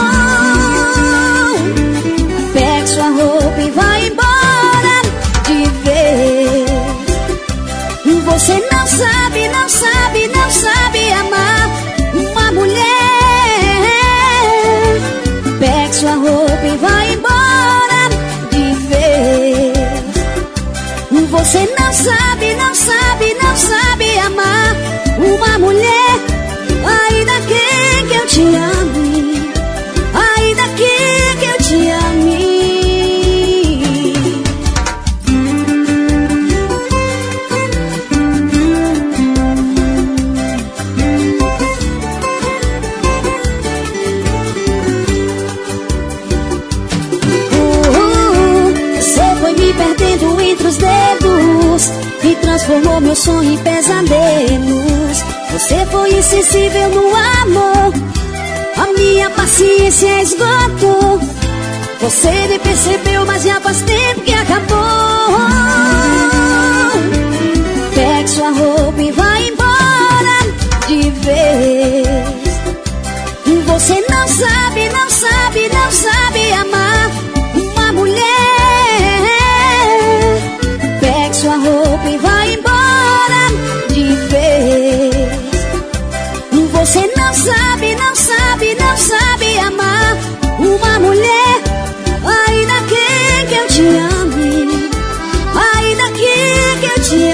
Pega sua roupa e vai embora de vez. Você não sabe, não sabe, não sabe amar uma mulher. Pega sua roupa e vai embora de vez. Você não sabe, não sabe, não sabe amar uma mulher. Ainda que, que eu te ame, ainda que, que eu te ame. Perdendo entre os dedos e transformou meu sonho em pesadelos. Você foi insensível no amor, a minha paciência esgotou. Você me percebeu, mas já faz tempo que acabou. Pegue sua roupa e vai embora de vez. Você não sabe, não sabe, não sabe amar uma mulher. Pegue sua roupa e vai embora de vez. Você não sabe, não sabe, não sabe amar uma mulher. Ainda que, que eu te ame, ainda que, que eu te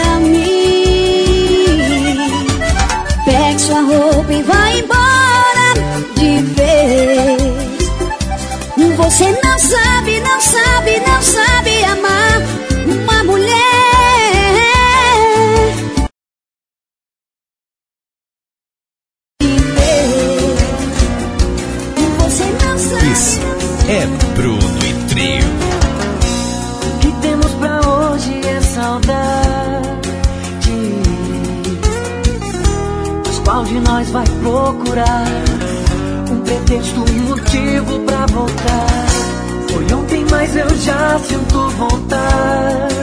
ame. Pegue sua roupa e vai embora de vez. Você não sabe, não sabe, não sabe amar uma mulher. Isso é Bruno e Trio. O que temos pra hoje é saudade. Mas qual de nós vai procurar um pretexto, um motivo pra voltar? Foi ontem, mas eu já sinto vontade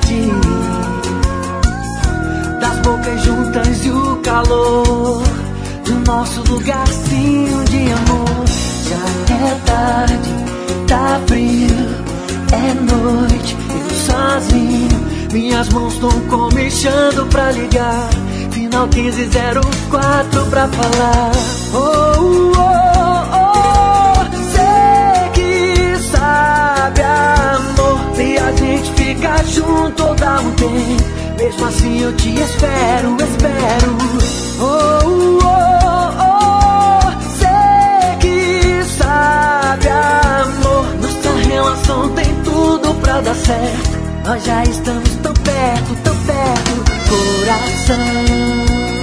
das bocas juntas e o calor do nosso lugarzinho de amor. Já é tarde, tá frio, é noite, eu sozinho. Minhas mãos tão comichando pra ligar. Final quinze zero quatro pra falar. Oh, oh, oh, sei que sabe amor. Se a gente ficar junto ou dá um tempo, mesmo assim eu te espero, espero. Oh, oh, oh, sei que sabe amor. Nossa relação tem tudo pra dar certo. Nós já estamos tão perto, tão perto, coração.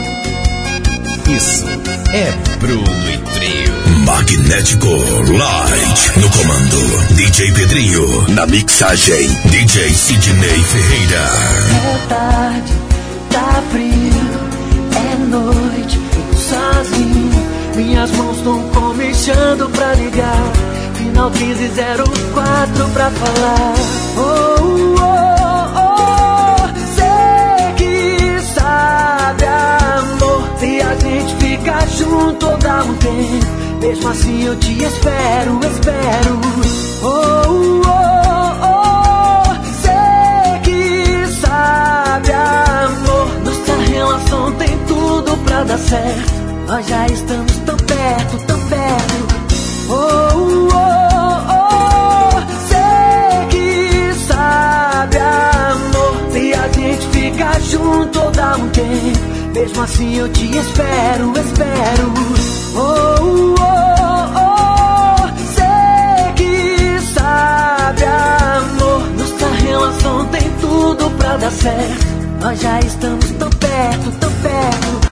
Isso é Bruno e Trio. Magnético Light no comando, D J Pedrinho. Na mixagem, D J Sidney Ferreira. É tarde, tá frio, é noite, eu sozinho. Minhas mãos tão comichando pra ligar. Final quinze zero quatro pra falar. Oh, oh, oh, sei que sabe amor. Se a gente ficar junto ou dá um tempo, mesmo assim eu te espero, espero. Oh, oh, oh, sei que sabe amor. Nossa relação tem tudo pra dar certo. Nós já estamos tão perto, tão perto. Oh, oh, oh, sei que sabe amor. Se a gente ficar junto ou dá um tempo, mesmo assim eu te espero, espero. Oh, oh, oh, sei que sabe amor. Nossa relação tem tudo pra dar certo. Nós já estamos tão perto, tão perto.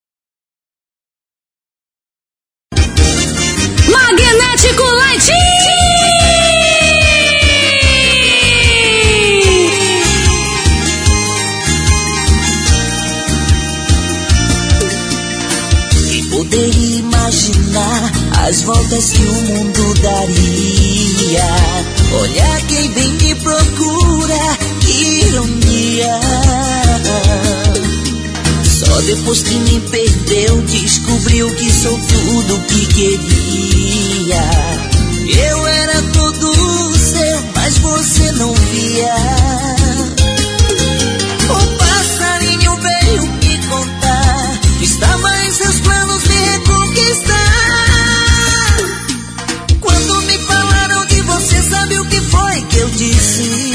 Magnético Light. Quem poderia imaginar as voltas que o mundo daria? Olha quem vem me procura, que ironia. depois que me perdeu, descobriu que sou tudo que queria. Eu era todo seu, mas você não via. O passarinho veio me contar que estava em seus planos me reconquistar. Quando me falaram de você, sabe o que foi que eu disse?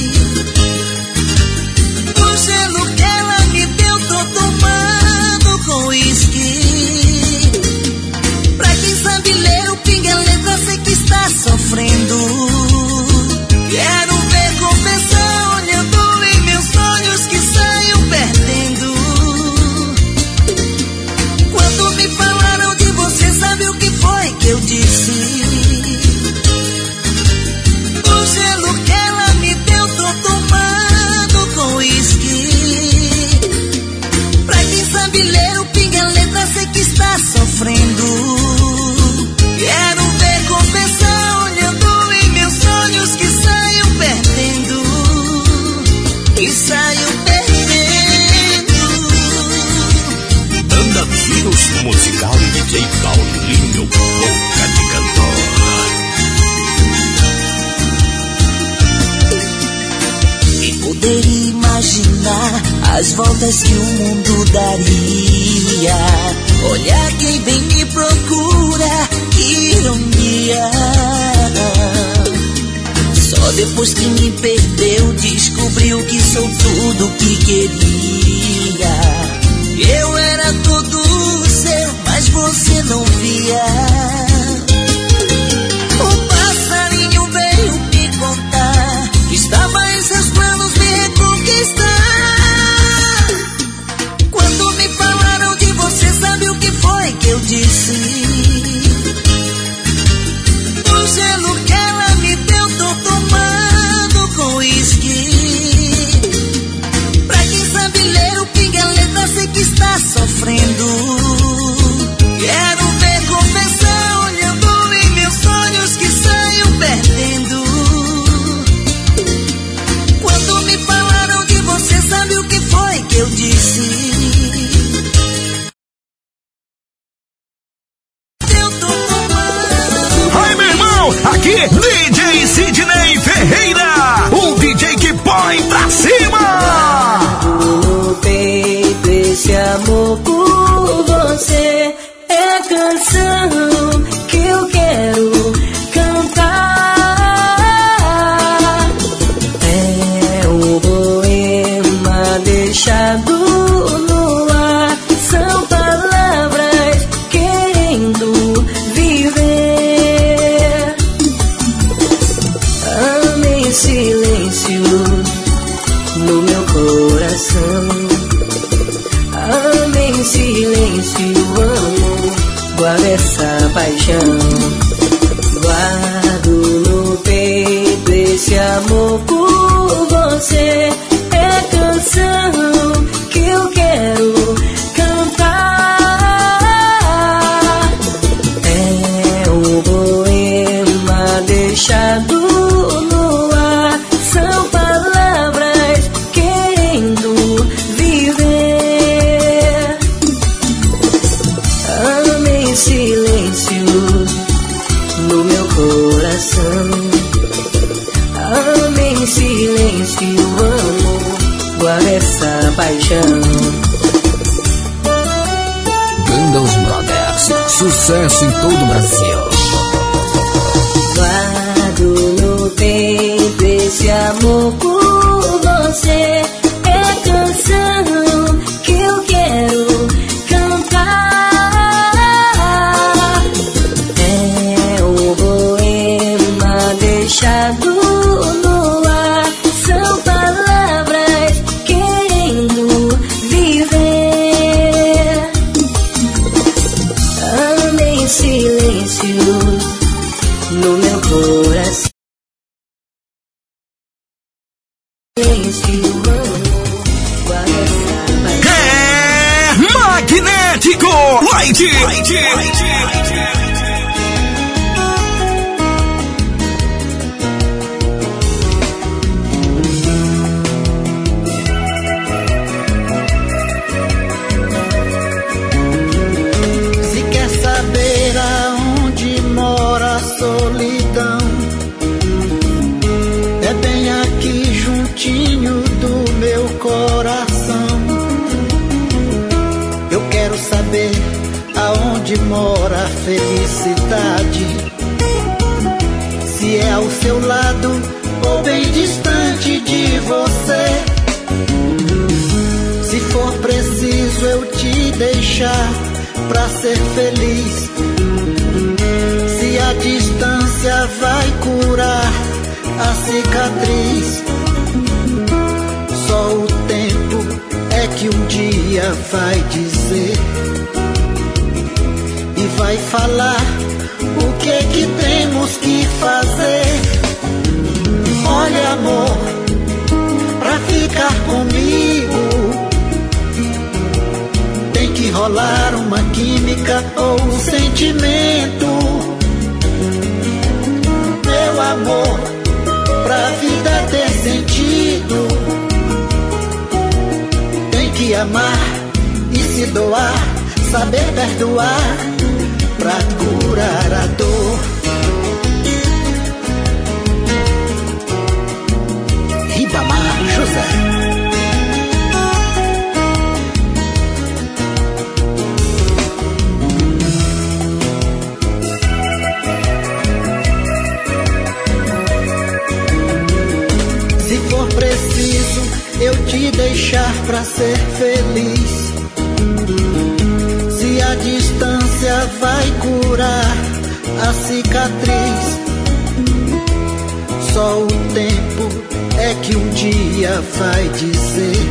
O gelo que ela me deu, tô tomando com uísque. Pra quem sabe ler o pinga letra, sei que está sofrendo. Quero ver confessar olhando em meus olhos que saio perdendo. Quando me falaram de você, sabe o que foi que eu disse? O gelo que ela me deu, tô tomando com uísque. Pra quem sabe ler o pinga letra, sei que está sofrendo. Quero ver confessar olhando em meus olhos que saio perdendo. Que saio perdendo. Banda Vírus Musical e D J Paulinho, boca de cantor. Quem poderia imaginar as voltas que o mundo daria? Olha quem vem me procura, que ironia. Só depois que me perdeu, descobriu que sou tudo que queria. Eu era todo seu, mas você não via. O passarinho veio me contar que estava em seus planos me reconquistar. Quando me falaram de você, sabe o que foi que eu disse? O gelo que ela me deu, tô tomando com uísque. Pra quem sabe ler o pinga letra, sei que está sofrendo. Quero ver confessar olhando em meus olhos que saio perdendo. Quando me falaram de você, sabe o que foi que eu disse? Ai, meu irmão, aqui D J Sidney Ferreira, o D J que põe pra cima. No peito esse amor por você é canção que eu quero cantar. É um poema deixado no ar, são palavras querendo viver. Ame em silêncio no meu coração. Ame em silêncio, amo, guarda essa paixão. Guardo no peito esse amor por você. É canção que eu quero cantar. É um poema deixado no ar, são palavras querendo viver. Ame em silêncio no meu coração. Ame em silêncio, amo, guarda essa paixão. Banda Os Brothers, sucesso em todo o Brasil. Guardo no peito esse amor por você. É canção que eu quero cantar. É um poema deixado no ar, são palavras querendo viver. Ame em silêncio no meu coração. É magnético Light. Light. Light. onde mora a felicidade. Se é ao seu lado ou bem distante de você. Se for preciso eu te deixar pra ser feliz. Se a distância vai curar a cicatriz, só o tempo é que um dia vai dizer e vai falar o que é que temos que fazer. Olha, amor, pra ficar comigo tem que rolar uma química ou um sentimento. Meu amor, pra vida ter sentido tem que amar e se doar, saber perdoar pra curar a dor. Ribamar José. Se for preciso eu te deixar pra ser feliz. Se a distância vai curar a cicatriz, só o tempo é que um dia vai dizer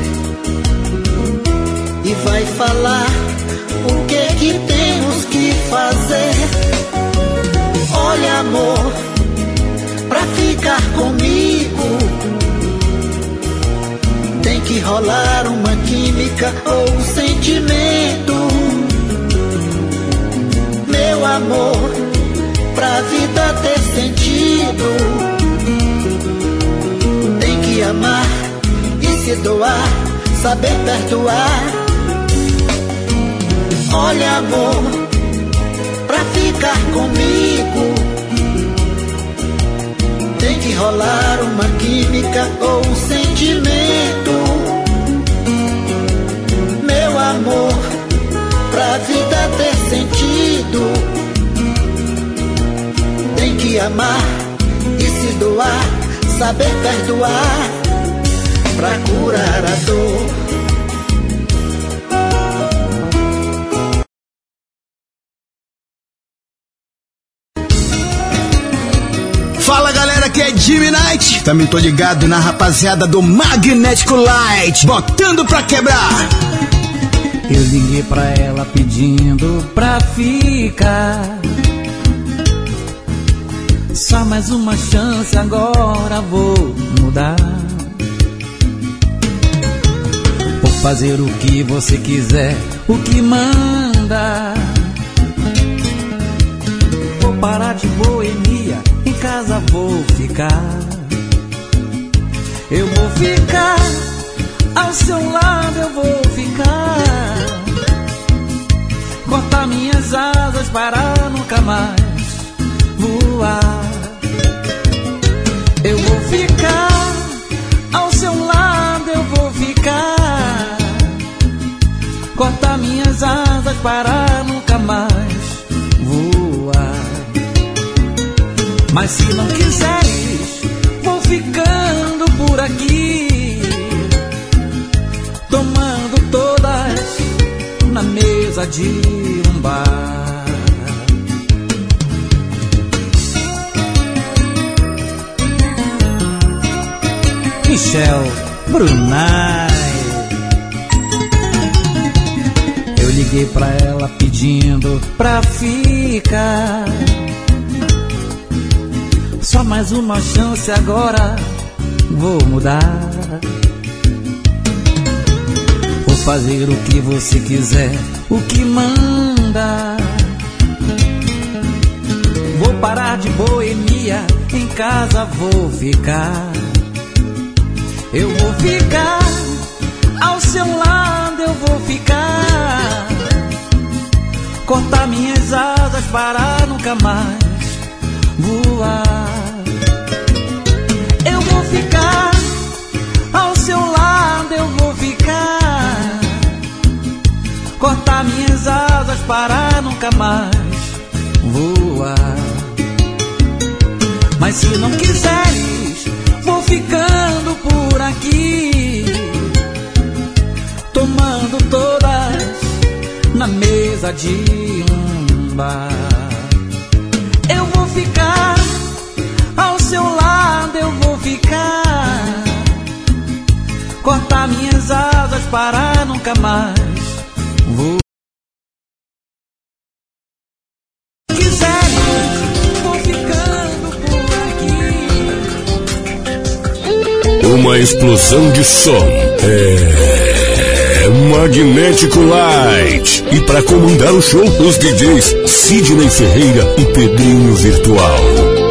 e vai falar o que é que temos que fazer. Olha, amor, pra ficar comigo tem que rolar uma química ou um sentimento. Meu amor, pra vida ter sentido tem que amar e se doar, saber perdoar. Olha, amor, pra ficar comigo tem que rolar uma química ou um sentimento. Meu amor, pra vida ter sentido tem que amar e se doar, saber perdoar pra curar a dor. Fala, galera, aqui é Jimmy Knight. Também tô ligado na rapaziada do Magnético Light, botando pra quebrar. Eu liguei pra ela pedindo pra ficar. Só mais uma chance, agora vou mudar. Vou fazer o que você quiser, o que manda. Vou parar de boemia, em casa vou ficar. Eu vou ficar, ao seu lado eu vou ficar. Cortar minhas asas para nunca mais voar. Eu vou ficar, ao seu lado eu vou ficar. Cortar minhas asas para nunca mais voar. Mas se não quiseres, vou ficando por aqui, tomando todas na mesa de um bar. Michel Brunai. Eu liguei pra ela pedindo pra ficar. Só mais uma chance, agora vou mudar. Vou fazer o que você quiser, o que manda. Vou parar de boemia, em casa vou ficar. Eu vou ficar, ao seu lado eu vou ficar. Cortar minhas asas para nunca mais voar. Eu vou ficar, ao seu lado eu vou ficar. Cortar minhas asas para nunca mais voar. Mas se não quiseres, vou ficando por aqui, tomando todas na mesa de um bar. Eu vou ficar ao seu lado, eu vou ficar, cortar minhas asas para nunca mais voar. Uma explosão de som. É Magnético Light. E para comandar o show, os D Js Sidney Ferreira e Pedrinho Virtual.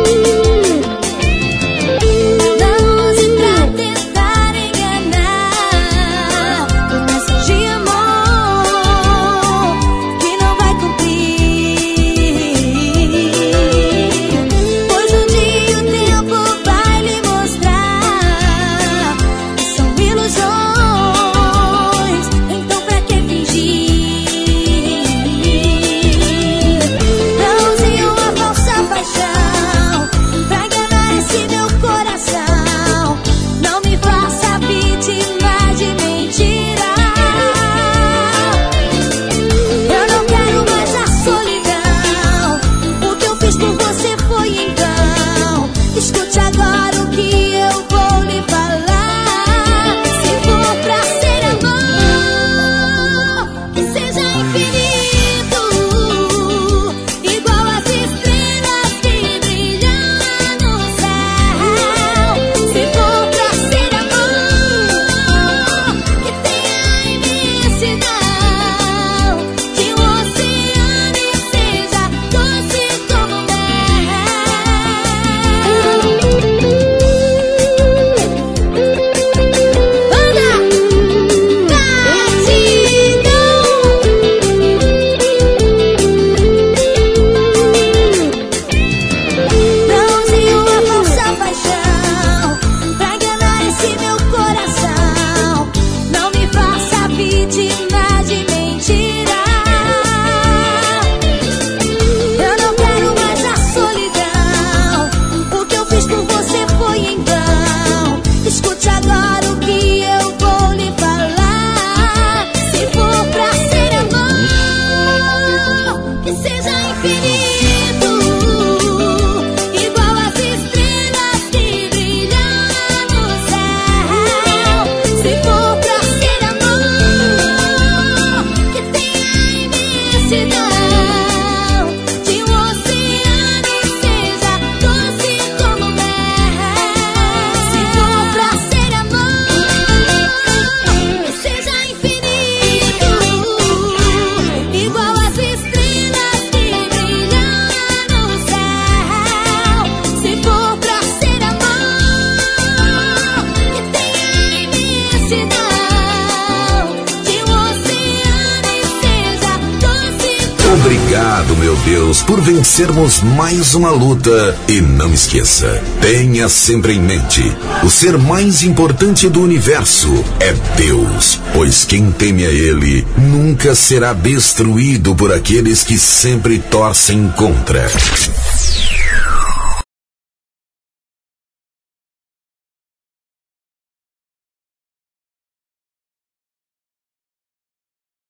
Obrigado, meu Deus, por vencermos mais uma luta. E não esqueça, tenha sempre em mente, o ser mais importante do universo é Deus, pois quem teme a Ele nunca será destruído por aqueles que sempre torcem contra.